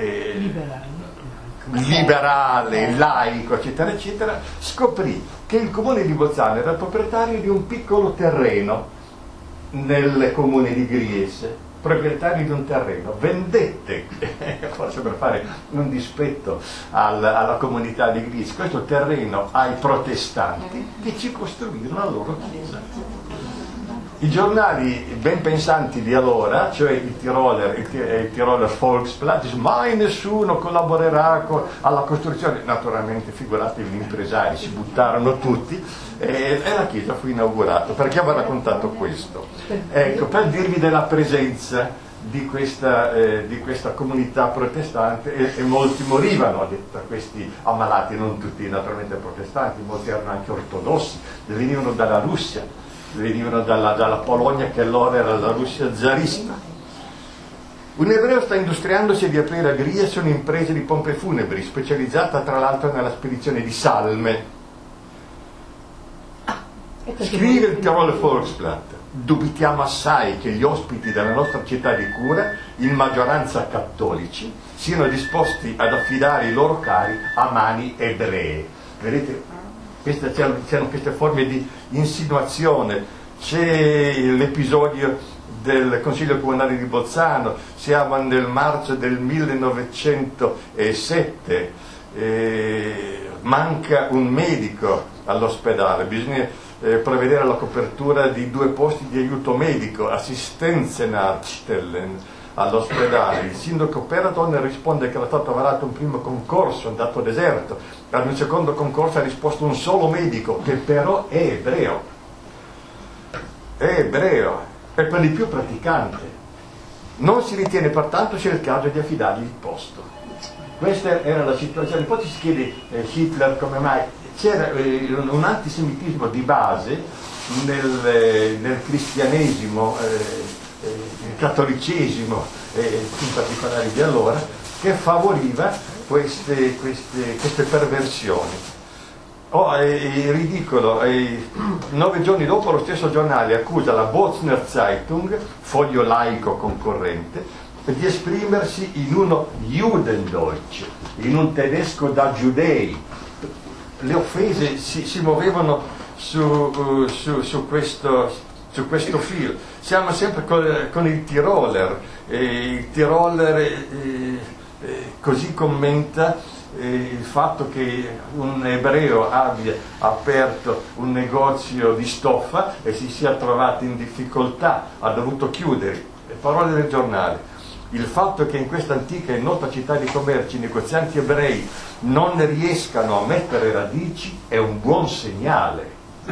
liberale, laico, eccetera eccetera, scoprì che il comune di Bolzano era proprietario di un piccolo terreno nel comune di Gries, proprietario di un terreno, vendette, forse per fare un dispetto alla comunità di Gries, questo terreno ai protestanti, che ci costruirono la loro chiesa. I giornali ben pensanti di allora, cioè il Tiroler Volksblatt, dice mai nessuno collaborerà alla costruzione. Naturalmente, figuratevi, gli impresari si buttarono tutti, e la chiesa fu inaugurata. Perché avevo raccontato questo? Ecco, per dirvi della presenza di questa comunità protestante, e molti morivano da questi ammalati, non tutti naturalmente protestanti, molti erano anche ortodossi, venivano dalla Russia, venivano dalla Polonia, che allora era la Russia zarista. Un ebreo sta industriandosi di aprire a Gries un'impresa di pompe funebri, specializzata tra l'altro nella spedizione di salme. Scrive il Tiroler Volksblatt: dubitiamo assai che gli ospiti della nostra città di cura, in maggioranza cattolici, siano disposti ad affidare i loro cari a mani ebree. Vedete? C'erano queste forme di insinuazione. C'è l'episodio del Consiglio Comunale di Bolzano, siamo nel marzo del 1907, manca un medico all'ospedale, bisogna prevedere la copertura di 2 posti di aiuto medico, Assistenzennachstellen, all'ospedale. Il sindaco Peratoner risponde che era stato varato un primo concorso, andato deserto. Ad un secondo concorso ha risposto un solo medico, che però è ebreo, e per di più praticante. Non si ritiene pertanto sia il caso di affidargli il posto. Questa era la situazione. Poi ci si chiede Hitler come mai. C'era un antisemitismo di base nel cristianesimo, il cattolicesimo, in particolare di allora, che favoriva queste perversioni. È ridicolo, 9 giorni dopo lo stesso giornale accusa la Bozner Zeitung, foglio laico concorrente, di esprimersi in uno Judendeutsch, in un tedesco da giudei. Le offese si muovevano su questo filo. Siamo sempre con il Tiroler. Il Tiroler così commenta il fatto che un ebreo abbia aperto un negozio di stoffa e si sia trovato in difficoltà, ha dovuto chiudere. Le parole del giornale: il fatto che in questa antica e nota città di commercio i negozianti ebrei non riescano a mettere radici è un buon segnale.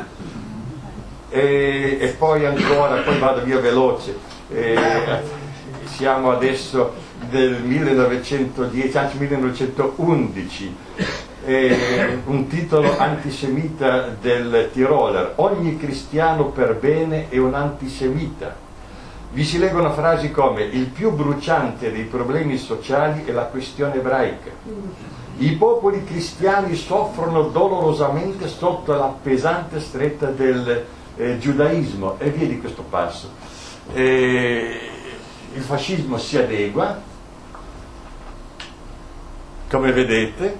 E poi ancora, poi vado via veloce, siamo adesso del 1910, anzi 1911, un titolo antisemita del Tiroler: ogni cristiano per bene è un antisemita. Vi si leggono frasi come: il più bruciante dei problemi sociali è la questione ebraica, i popoli cristiani soffrono dolorosamente sotto la pesante stretta del giudaismo, e via di questo passo. Il fascismo si adegua, come vedete.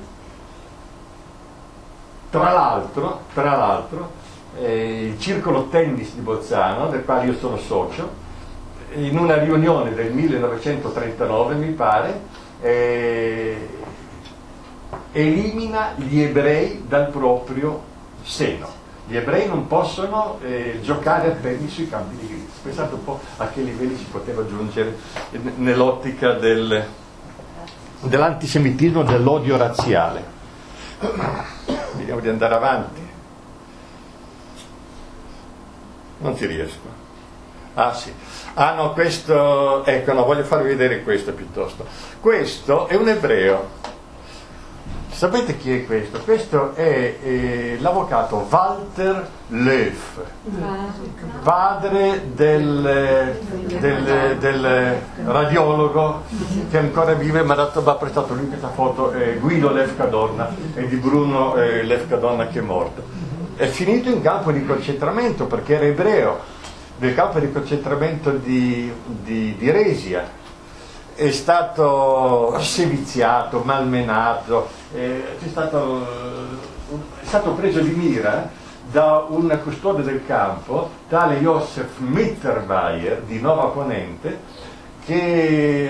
Tra l'altro il circolo tennis di Bolzano, del quale io sono socio, in una riunione del 1939 mi pare, elimina gli ebrei dal proprio seno. Gli ebrei non possono giocare a tennis sui campi di grizzo. Pensate un po' a che livelli si poteva giungere nell'ottica dell'antisemitismo, dell'odio razziale. Vediamo di andare avanti. Non ci riesco. Ah sì. Ah no, questo, ecco, no, voglio farvi vedere questo piuttosto. Questo è un ebreo. Sapete chi è questo? Questo è l'avvocato Walter Löf, padre del radiologo che ancora vive, mi ha prestato lui questa foto, Guido Lefkadonna, e di Bruno Lefkadonna che è morto. È finito in campo di concentramento perché era ebreo, del campo di concentramento di Resia. È stato seviziato, malmenato, è stato preso di mira da un custode del campo, tale Josef Mittermeier di Nova Ponente, che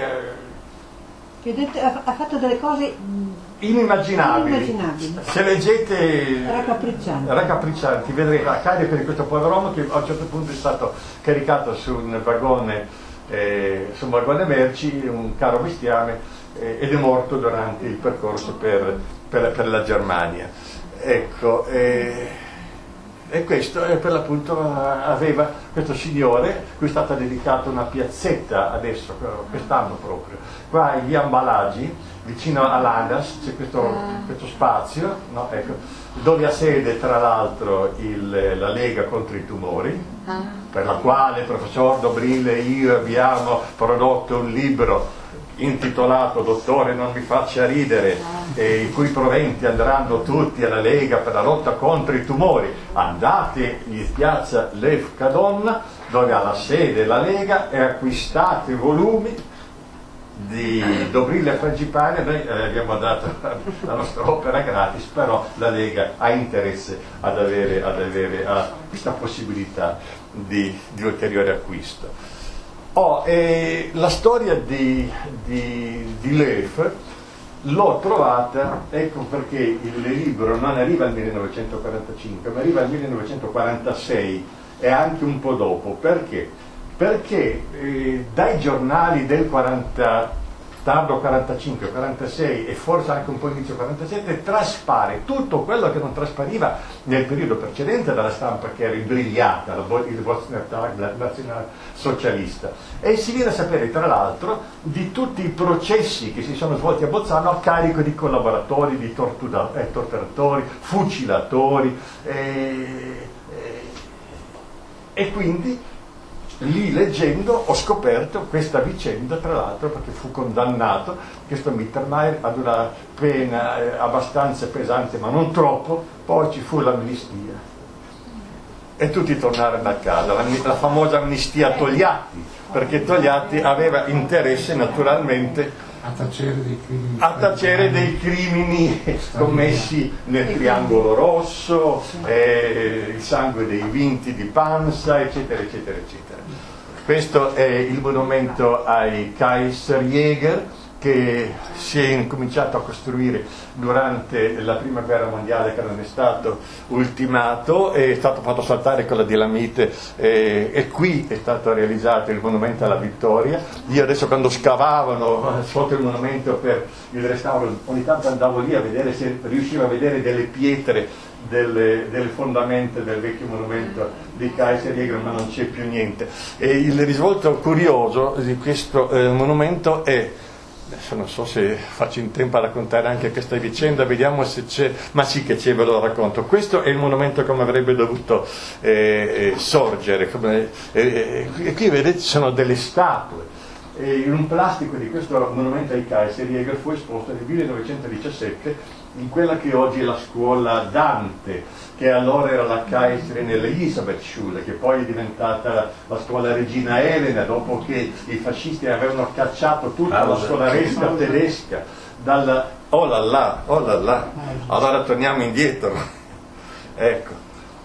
ha fatto delle cose inimmaginabili. Se leggete raccapriccianti, vedrete la carica di questo poveromo che a un certo punto è stato caricato su un vagone merci, un carro bestiame, ed è morto durante il percorso per la Germania. Ecco, e questo per l'appunto aveva questo signore, cui è stata dedicata una piazzetta adesso, quest'anno proprio, qua in via Ambalagi, vicino all'Andas, c'è questo spazio, no? Ecco, dove ha sede tra l'altro la Lega contro i tumori, per la quale il professor Dobrile e io abbiamo prodotto un libro intitolato Dottore non mi faccia ridere, i cui proventi andranno tutti alla Lega per la lotta contro i tumori. Andate in piazza Lefkadonna, dove ha la sede la Lega, e acquistate i volumi di Dobrile e Frangipane. Noi abbiamo dato la nostra opera gratis, però la Lega ha interesse ad avere questa possibilità di ulteriore acquisto. La storia di Löf l'ho trovata, ecco perché il libro non arriva al 1945, ma arriva al 1946 e anche un po' dopo. Perché? Perché dai giornali del tardo 45, 46 e forse anche un po' inizio 47 traspare tutto quello che non traspariva nel periodo precedente dalla stampa, che era imbrigliata, il Volksnachttag nazionalsocialista, e si viene a sapere tra l'altro di tutti i processi che si sono svolti a Bolzano a carico di collaboratori, di torturatori, fucilatori, e quindi lì leggendo ho scoperto questa vicenda, tra l'altro perché fu condannato questo Mittermeier ad una pena abbastanza pesante ma non troppo. Poi ci fu l'amnistia e tutti tornarono a casa, la famosa amnistia Togliatti, perché Togliatti aveva interesse naturalmente a tacere dei crimini commessi nel Triangolo Rosso, il sangue dei vinti di Pansa, eccetera, eccetera, eccetera. Questo è il monumento ai Kaiserjäger, che si è incominciato a costruire durante la prima guerra mondiale, che non è stato ultimato, è stato fatto saltare con la dinamite, e qui è stato realizzato il monumento alla vittoria. Io adesso, quando scavavano sotto il monumento per il restauro, ogni tanto andavo lì a vedere se riuscivo a vedere delle pietre, delle fondamenta del vecchio monumento di Kaiserjäger, ma non c'è più niente. E il risvolto curioso di questo monumento è, adesso non so se faccio in tempo a raccontare anche questa vicenda, vediamo se c'è, ma sì che c'è, ve lo racconto. Questo è il monumento come avrebbe dovuto sorgere, e qui vedete ci sono delle statue. In un plastico di questo monumento ai Kaiserjäger fu esposto nel 1917 in quella che oggi è la scuola Dante, che allora era la Kaiserin Elisabethschule, che poi è diventata la scuola Regina Elena, dopo che i fascisti avevano cacciato tutta la scolaresca tedesca dalla... Oh là là, allora torniamo indietro. Ecco,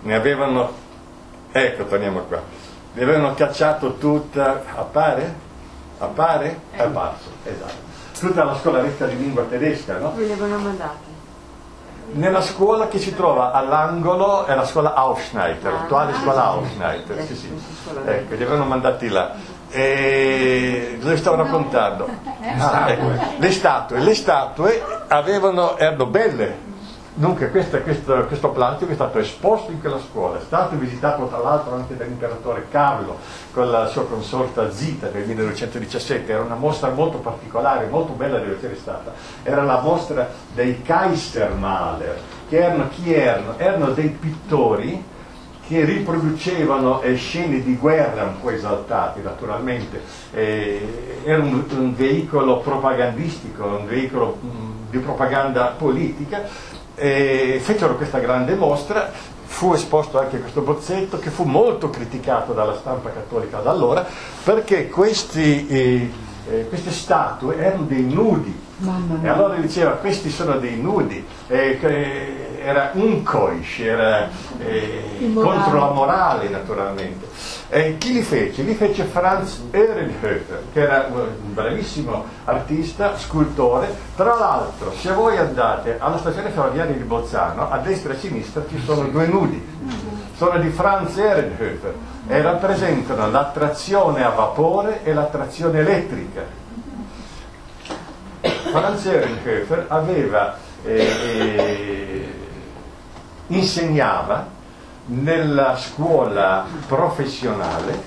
torniamo qua. Ne avevano cacciato tutta... Appare? È apparso, esatto. Tutta la scolaresca di lingua tedesca, no? Ve li avevano mandati. Nella scuola che si trova all'angolo è la scuola Aufschneider, l'attuale scuola Aufschneider, sì. Ecco, li avevano mandati là. E lo stavo raccontando. Ecco. Le statue erano belle. Dunque questo plastico è stato esposto in quella scuola, è stato visitato tra l'altro anche dall'imperatore Carlo con la sua consorta Zita nel 1917, era una mostra molto particolare, molto bella deve essere stata, era la mostra dei Kaisermaler, che erano dei pittori che riproducevano scene di guerra un po' esaltate naturalmente, era un veicolo propagandistico, un veicolo di propaganda politica. E fecero questa grande mostra, fu esposto anche questo bozzetto che fu molto criticato dalla stampa cattolica da allora, perché queste statue erano dei nudi, e allora diceva questi sono dei nudi, era unkoisch, era contro la morale naturalmente. Chi li fece? Li fece Franz Ehrenhöfer, che era un bravissimo artista, scultore. Tra l'altro, se voi andate alla stazione ferroviaria di Bolzano, a destra e a sinistra ci sono due nudi, sono di Franz Ehrenhöfer e rappresentano la trazione a vapore e la trazione elettrica. Franz Ehrenhöfer insegnava nella scuola professionale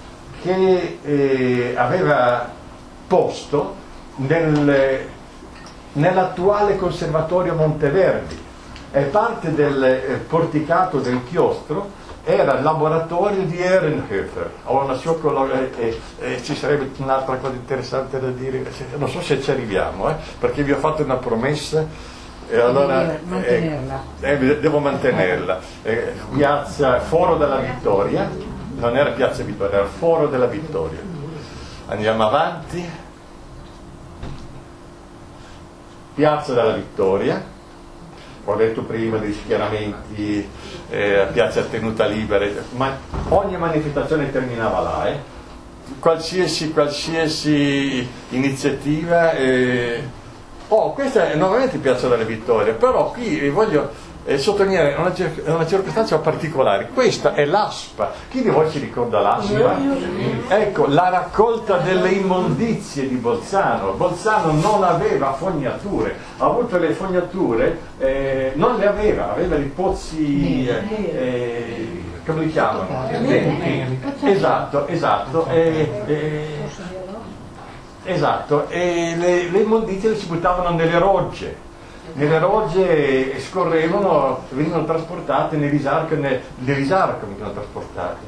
che aveva posto nell'attuale conservatorio Monteverdi, e parte del porticato del chiostro era il laboratorio di Ehrenhöfer. Ci sarebbe un'altra cosa interessante da dire, non so se ci arriviamo, perché vi ho fatto una promessa. E allora devo mantenerla. Piazza Foro della Vittoria, non era Piazza Vittoria, era Foro della Vittoria. Andiamo avanti. Piazza della Vittoria, ho detto prima degli schieramenti, piazza tenuta libera, ma ogni manifestazione terminava là, qualsiasi iniziativa. Questa è nuovamente Piazza della Vittoria, però qui voglio sottolineare una circostanza particolare. Questa è l'ASPA. Chi di voi si ricorda l'ASPA? Ecco, la raccolta delle immondizie di Bolzano. Bolzano non aveva fognature, ha avuto le fognature, non le aveva dei pozzi, come li chiamano? Esatto, e le immondizie le si buttavano nelle rogge scorrevano, venivano trasportate nei risarco venivano trasportate.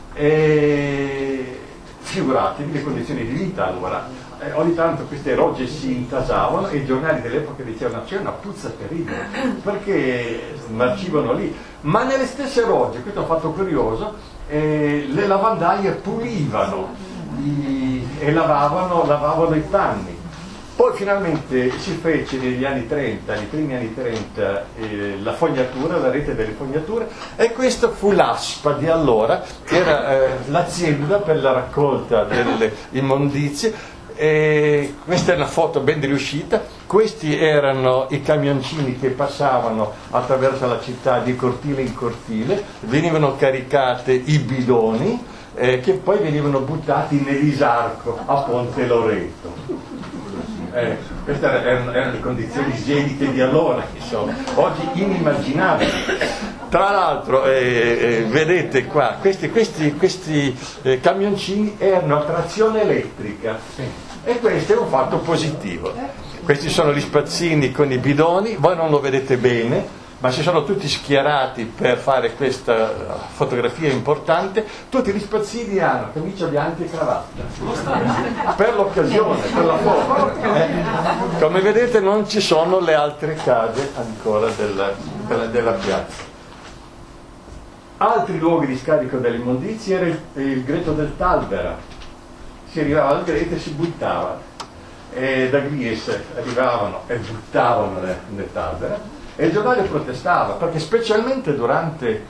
Figuratevi le condizioni di vita allora. Ogni tanto queste rogge si intasavano e i giornali dell'epoca dicevano c'è una puzza terribile perché marcivano lì, ma nelle stesse rogge, questo è un fatto curioso, le lavandaie pulivano e lavavano i panni. Poi finalmente si fece negli anni 30, nei primi anni 30, la fognatura, la rete delle fognature, e questa fu l'ASPA di allora, che era l'azienda per la raccolta delle immondizie. E questa è una foto ben riuscita. Questi erano i camioncini che passavano attraverso la città di cortile in cortile, venivano caricati i bidoni che poi venivano buttati nell'Isarco a Ponte Loreto. Queste erano le condizioni igieniche di allora, insomma, oggi inimmaginabili. Tra l'altro vedete qua, questi camioncini erano a trazione elettrica, e questo è un fatto positivo. Questi sono gli spazzini con i bidoni, voi non lo vedete bene, ma si sono tutti schierati per fare questa fotografia importante. Tutti gli spazzini hanno camicia bianca e cravatta per l'occasione, per la foto. Come vedete non ci sono le altre case ancora della piazza. Altri luoghi di scarico delle immondizie era il greto del Talbera. Si arrivava al greto e si buttava, e da Gries arrivavano e buttavano nel Talbera. E il giornale protestava, perché specialmente durante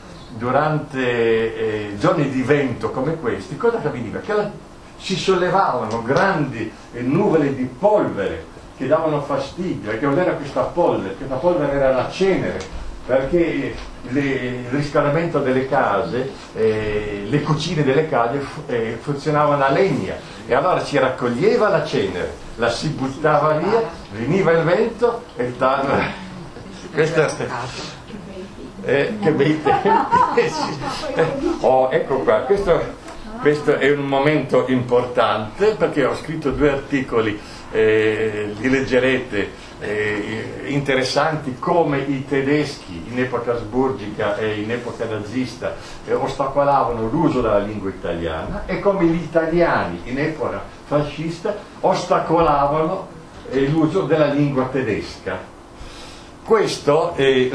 giorni di vento come questi, cosa avveniva? Che si sollevavano grandi nuvole di polvere che davano fastidio. E che cos'era questa polvere? Questa polvere era la cenere, perché il riscaldamento delle case, le cucine delle case funzionavano a legna, e allora si raccoglieva la cenere, la si buttava via, veniva il vento e il Talbera. Che bei tempi. Ecco qua, questo è un momento importante, perché ho scritto 2 articoli, li leggerete, interessanti, come i tedeschi in epoca asburgica e in epoca nazista ostacolavano l'uso della lingua italiana, e come gli italiani in epoca fascista ostacolavano l'uso della lingua tedesca. Questo è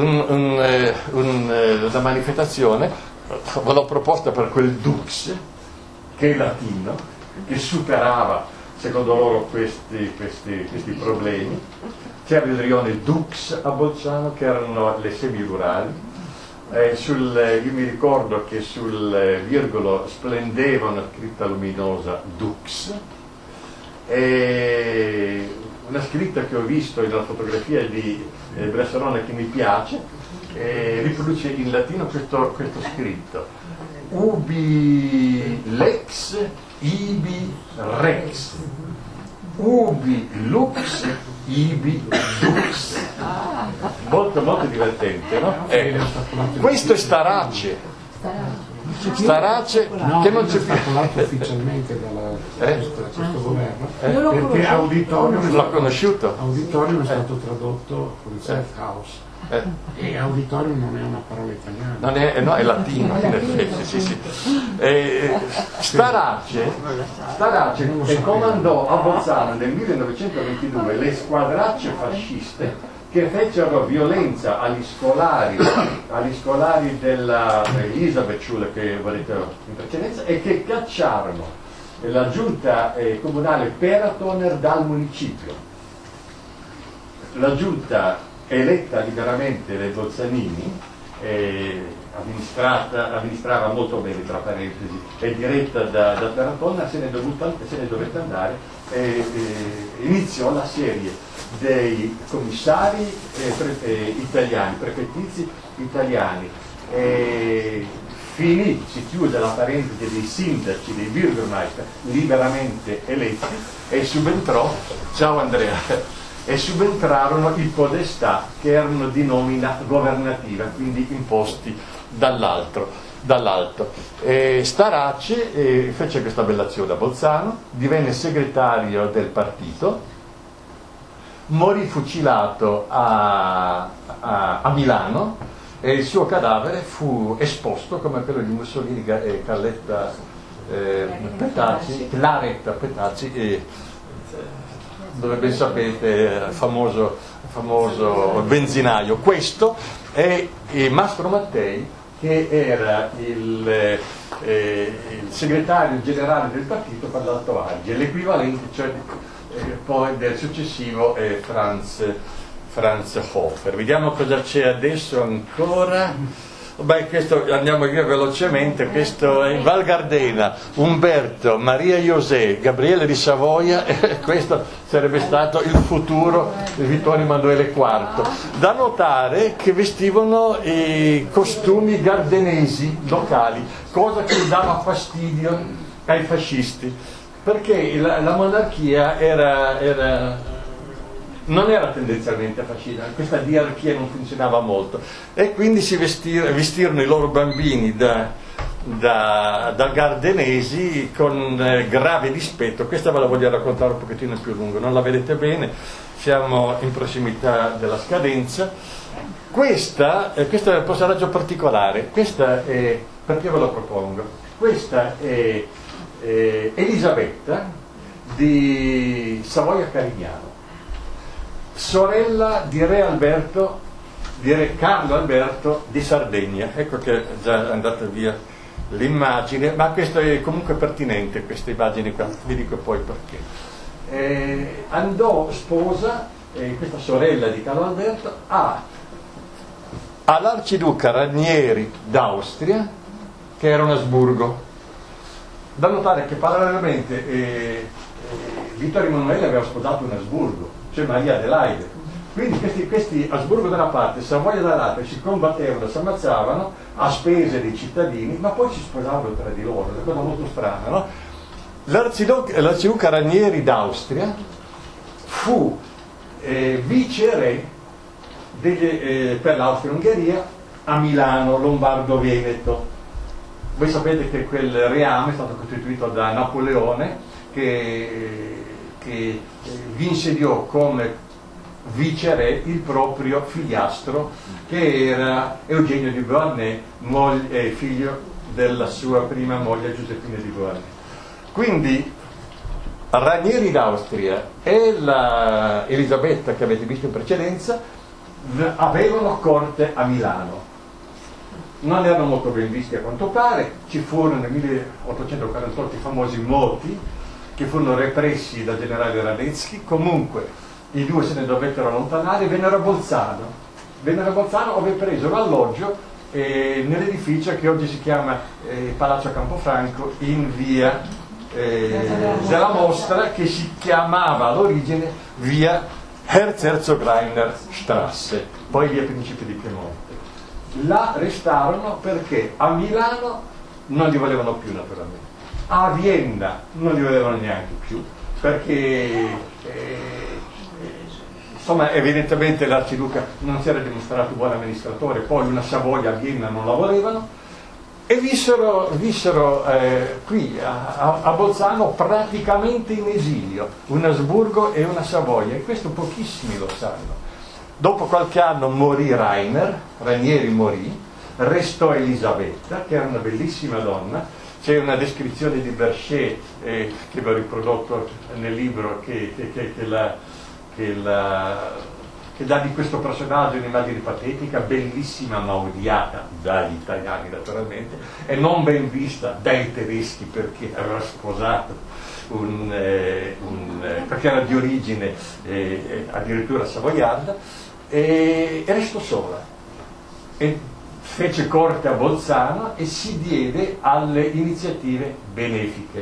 una manifestazione, ve l'ho proposta per quel Dux, che è latino, che superava, secondo loro, questi problemi. C'era il rione Dux a Bolzano, che erano le semi-rurali. Io mi ricordo che sul virgolo splendeva una scritta luminosa Dux, e una scritta che ho visto in una fotografia di Bressanone che mi piace, riproduce in latino questo scritto: ubi lex ibi rex, ubi lux ibi dux. Molto molto divertente, no? Questo è Starace. Starace, no, che non c'è più ufficialmente da questo governo, perché Auditorium l'ho conosciuto. Auditorium è stato tradotto con il Safe House, e Auditorium non è una parola italiana, No, è latino, in effetti, sì. Starace comandò a Bolzano nel 1922 le squadracce fasciste che fecero violenza agli scolari della Elisabethschule, che vedete in precedenza, e che cacciarono la giunta comunale Peratoner dal municipio. La giunta eletta liberamente dai bolzanini, amministrava molto bene, tra parentesi, è diretta da Peratoner, se ne dovette andare, e iniziò la serie dei commissari italiani, prefettizi italiani, finì, si chiuse la parentesi dei sindaci, dei Bürgermeister liberamente eletti, e subentrò, ciao Andrea, e subentrarono i podestà che erano di nomina governativa, quindi imposti dall'alto. Starace fece questa bella azione a Bolzano, divenne segretario del partito, morì fucilato a Milano, e il suo cadavere fu esposto come quello di Mussolini e Claretta Petacci, dove ben sapete, famoso benzinaio. Questo è Mastro Mattei, che era il segretario generale del partito per l'Alto Adige, l'equivalente cioè, poi del successivo Franz Hofer. Vediamo cosa c'è adesso ancora. Beh, questo andiamo via velocemente. Questo è Val Gardena, Umberto, Maria José, Gabriele di Savoia, questo sarebbe stato il futuro di Vittorio Emanuele IV. Da notare che vestivano i costumi gardenesi locali, cosa che dava fastidio ai fascisti, perché la monarchia non era tendenzialmente fascista, questa diarchia non funzionava molto e quindi si vestirono i loro bambini da gardenesi con grave dispetto. Questa ve la voglio raccontare un pochettino più lungo, non la vedete bene, siamo in prossimità della scadenza. Questo è un personaggio particolare, questa è, perché ve lo propongo? Questa è Elisabetta di Savoia-Carignano, sorella di re Carlo Alberto di Sardegna. Ecco che è già andata via l'immagine, ma questo è comunque pertinente, queste immagini qua, vi dico poi perché. Andò sposa, questa sorella di Carlo Alberto, all'arciduca Ranieri d'Austria, che era un Asburgo. Da notare che parallelamente Vittorio Emanuele aveva sposato un Asburgo, cioè Maria Adelaide. Quindi questi Asburgo da una parte, Savoia dall'altra, si combattevano, si ammazzavano a spese dei cittadini, ma poi si sposavano tra di loro, una cosa molto strana, no? L'arciduca Ranieri d'Austria fu viceré per l'Austria-Ungheria a Milano, Lombardo-Veneto. Voi sapete che quel reame è stato costituito da Napoleone, che vi insediò come viceré il proprio figliastro, che era Eugenio di Beauharnais, figlio della sua prima moglie Giuseppina di Beauharnais. Quindi Ranieri d'Austria e la Elisabetta che avete visto in precedenza avevano corte a Milano. Non erano molto ben visti a quanto pare, ci furono nel 1848 i famosi moti che furono repressi dal generale Radetzky. Comunque i due se ne dovettero allontanare e vennero a Bolzano dove presero alloggio nell'edificio che oggi si chiama Palazzo Campofranco in via della Mostra, che si chiamava all'origine via Herzog-Reiner Strasse, poi via Principe di Piemonte. La restarono perché a Milano non li volevano più, naturalmente, a Vienna non li volevano neanche più, perché insomma evidentemente l'arciduca non si era dimostrato buon amministratore, poi una Savoia a Vienna non la volevano, e vissero qui a Bolzano praticamente in esilio, un Asburgo e una Savoia, e questo pochissimi lo sanno. Dopo qualche anno morì Ranieri morì, restò Elisabetta, che era una bellissima donna. C'è una descrizione di Berchet che vi ho riprodotto nel libro che dà di questo personaggio un'immagine patetica, bellissima ma odiata dagli italiani naturalmente, e non ben vista dai tedeschi perché aveva sposato perché era di origine addirittura savoiarda, e restò sola e fece corte a Bolzano e si diede alle iniziative benefiche.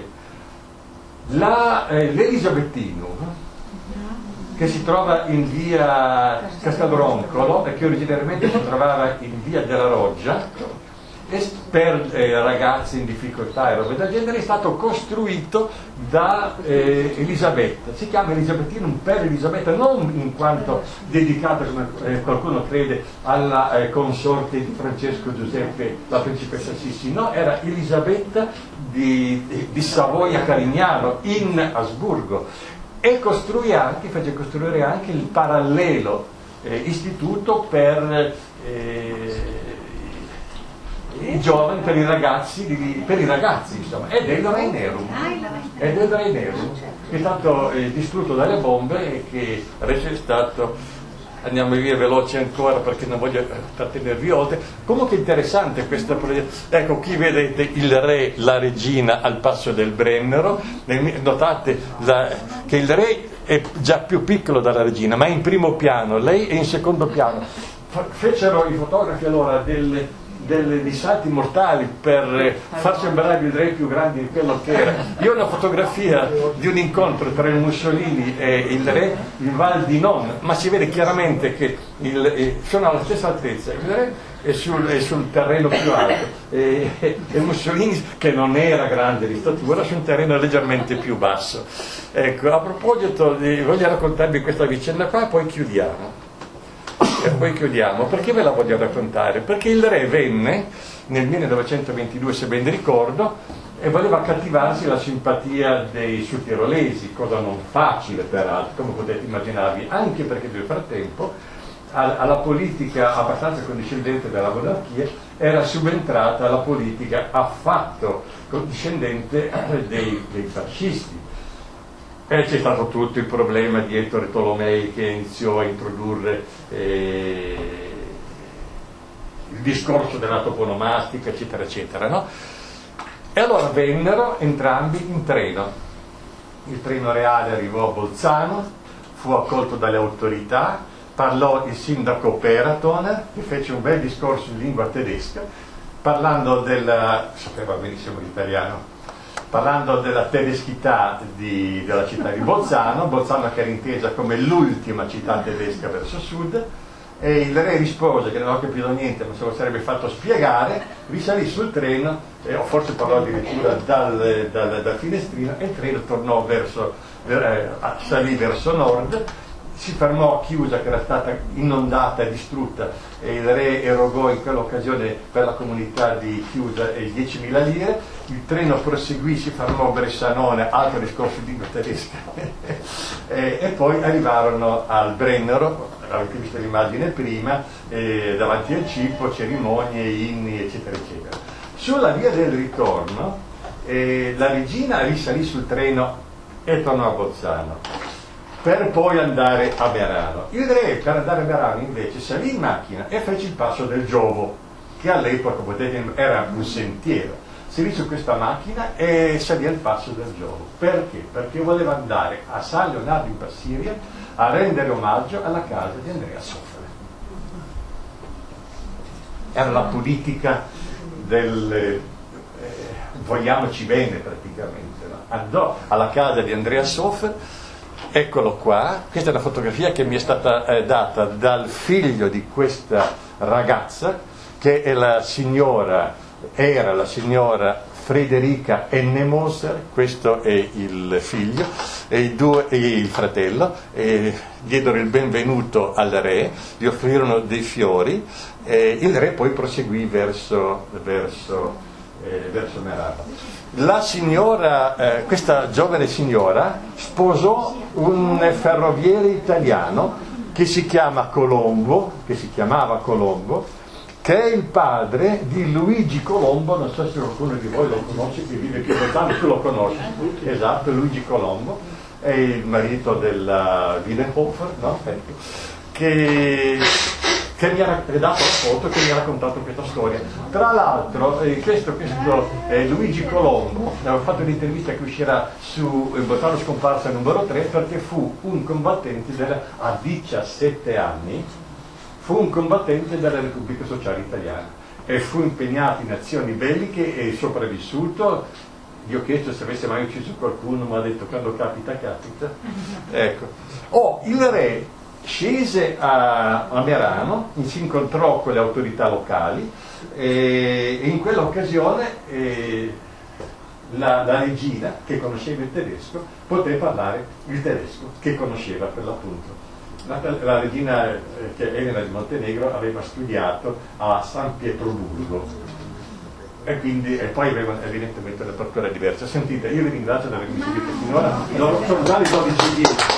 L'Elisabettinum, che si trova in via Castelroncolo e che originariamente si trovava in via della Roggia, per ragazzi in difficoltà e robe del genere, è stato costruito da Elisabetta. Si chiama Elisabettinum per Elisabetta, non in quanto dedicata, come qualcuno crede, alla consorte di Francesco Giuseppe, la principessa Sissi, no, era Elisabetta di Savoia-Carignano in Asburgo, e fece costruire anche il parallelo istituto per i giovani, per i ragazzi insomma, è del Rainerum, che è stato distrutto dalle bombe e che adesso è stato andiamo via veloci ancora perché non voglio trattenervi oltre. Comunque interessante questa proiezione. Ecco, qui vedete il re, la regina al passo del Brennero. Notate che il re è già più piccolo della regina, ma è in primo piano, lei è in secondo piano. Fecero i fotografi allora dei salti mortali per far sembrare il re più grande di quello che era. Io ho una fotografia di un incontro tra il Mussolini e il re in Val di Non, ma si vede chiaramente che sono alla stessa altezza, il re è sul terreno più alto e il Mussolini, che non era grande di statura, su un terreno leggermente più basso. Ecco, a proposito, voglio raccontarvi questa vicenda qua e poi chiudiamo. Perché ve la voglio raccontare? Perché il re venne nel 1922, se ben ricordo, e voleva cattivarsi la simpatia dei sudtirolesi, cosa non facile peraltro, come potete immaginarvi, anche perché nel frattempo alla politica abbastanza condiscendente della monarchia era subentrata la politica affatto condiscendente dei fascisti. E c'è stato tutto il problema di Ettore Tolomei che iniziò a introdurre il discorso della toponomastica, eccetera, eccetera, no? E allora vennero entrambi in treno. Il treno reale arrivò a Bolzano, fu accolto dalle autorità, parlò il sindaco Peraton, che fece un bel discorso in lingua tedesca, sapeva benissimo l'italiano, parlando della tedeschità della città di Bolzano che era intesa come l'ultima città tedesca verso sud, e il re rispose che non aveva capito niente, ma se lo sarebbe fatto spiegare, risalì sul treno, o forse parlò addirittura dal finestrino, e il treno tornò salì verso nord, si fermò a Chiusa che era stata inondata e distrutta, e il re erogò in quell'occasione per la comunità di Chiusa 10.000 lire. Il treno proseguì, si fermò a Bressanone, altro discorso di lingua tedesca e poi arrivarono al Brennero, avete visto l'immagine prima, davanti al cipo, cerimonie, inni, eccetera, eccetera. Sulla via del ritorno la regina risalì sul treno e tornò a Bolzano, per poi andare a Merano. Il re, per andare a Merano, invece, salì in macchina e fece il passo del Giovo, che all'epoca era un sentiero. Salì su questa macchina e salì al passo del Giovo. Perché? Perché voleva andare a San Leonardo in Passiria a rendere omaggio alla casa di Andrea Sofere. Era la politica del vogliamoci bene, praticamente, no? Andò alla casa di Andrea Sofere. Eccolo qua, questa è una fotografia che mi è stata data dal figlio di questa ragazza, che è era la signora Frederica Ennemoser, questo è il figlio, e il fratello, diedero il benvenuto al re, gli offrirono dei fiori, e il re poi proseguì verso Merano. La signora, questa giovane signora, sposò un ferroviere italiano che si chiamava Colombo, che è il padre di Luigi Colombo. Non so se qualcuno di voi lo conosce, che vive più lontano, tu lo conosci. Esatto, Luigi Colombo, è il marito della Willenhofer, no? Che mi ha dato la foto, che mi ha raccontato questa storia. Tra l'altro questo Luigi Colombo, avevo fatto un'intervista che uscirà su Bolzano scomparsa numero 3, perché fu un combattente a 17 anni, fu un combattente della Repubblica Sociale Italiana e fu impegnato in azioni belliche e sopravvissuto. Gli ho chiesto se avesse mai ucciso qualcuno, ma ha detto quando capita, capita. Ecco. Il re scese a Merano, si incontrò con le autorità locali e in quell'occasione la regina, che conosceva il tedesco, poté parlare il tedesco, che conosceva per l'appunto. La regina Elena di Montenegro aveva studiato a San Pietroburgo e poi aveva evidentemente un'apertura diversa. Sentite, io vi ringrazio di avermi seguito finora, sono già le 12:10.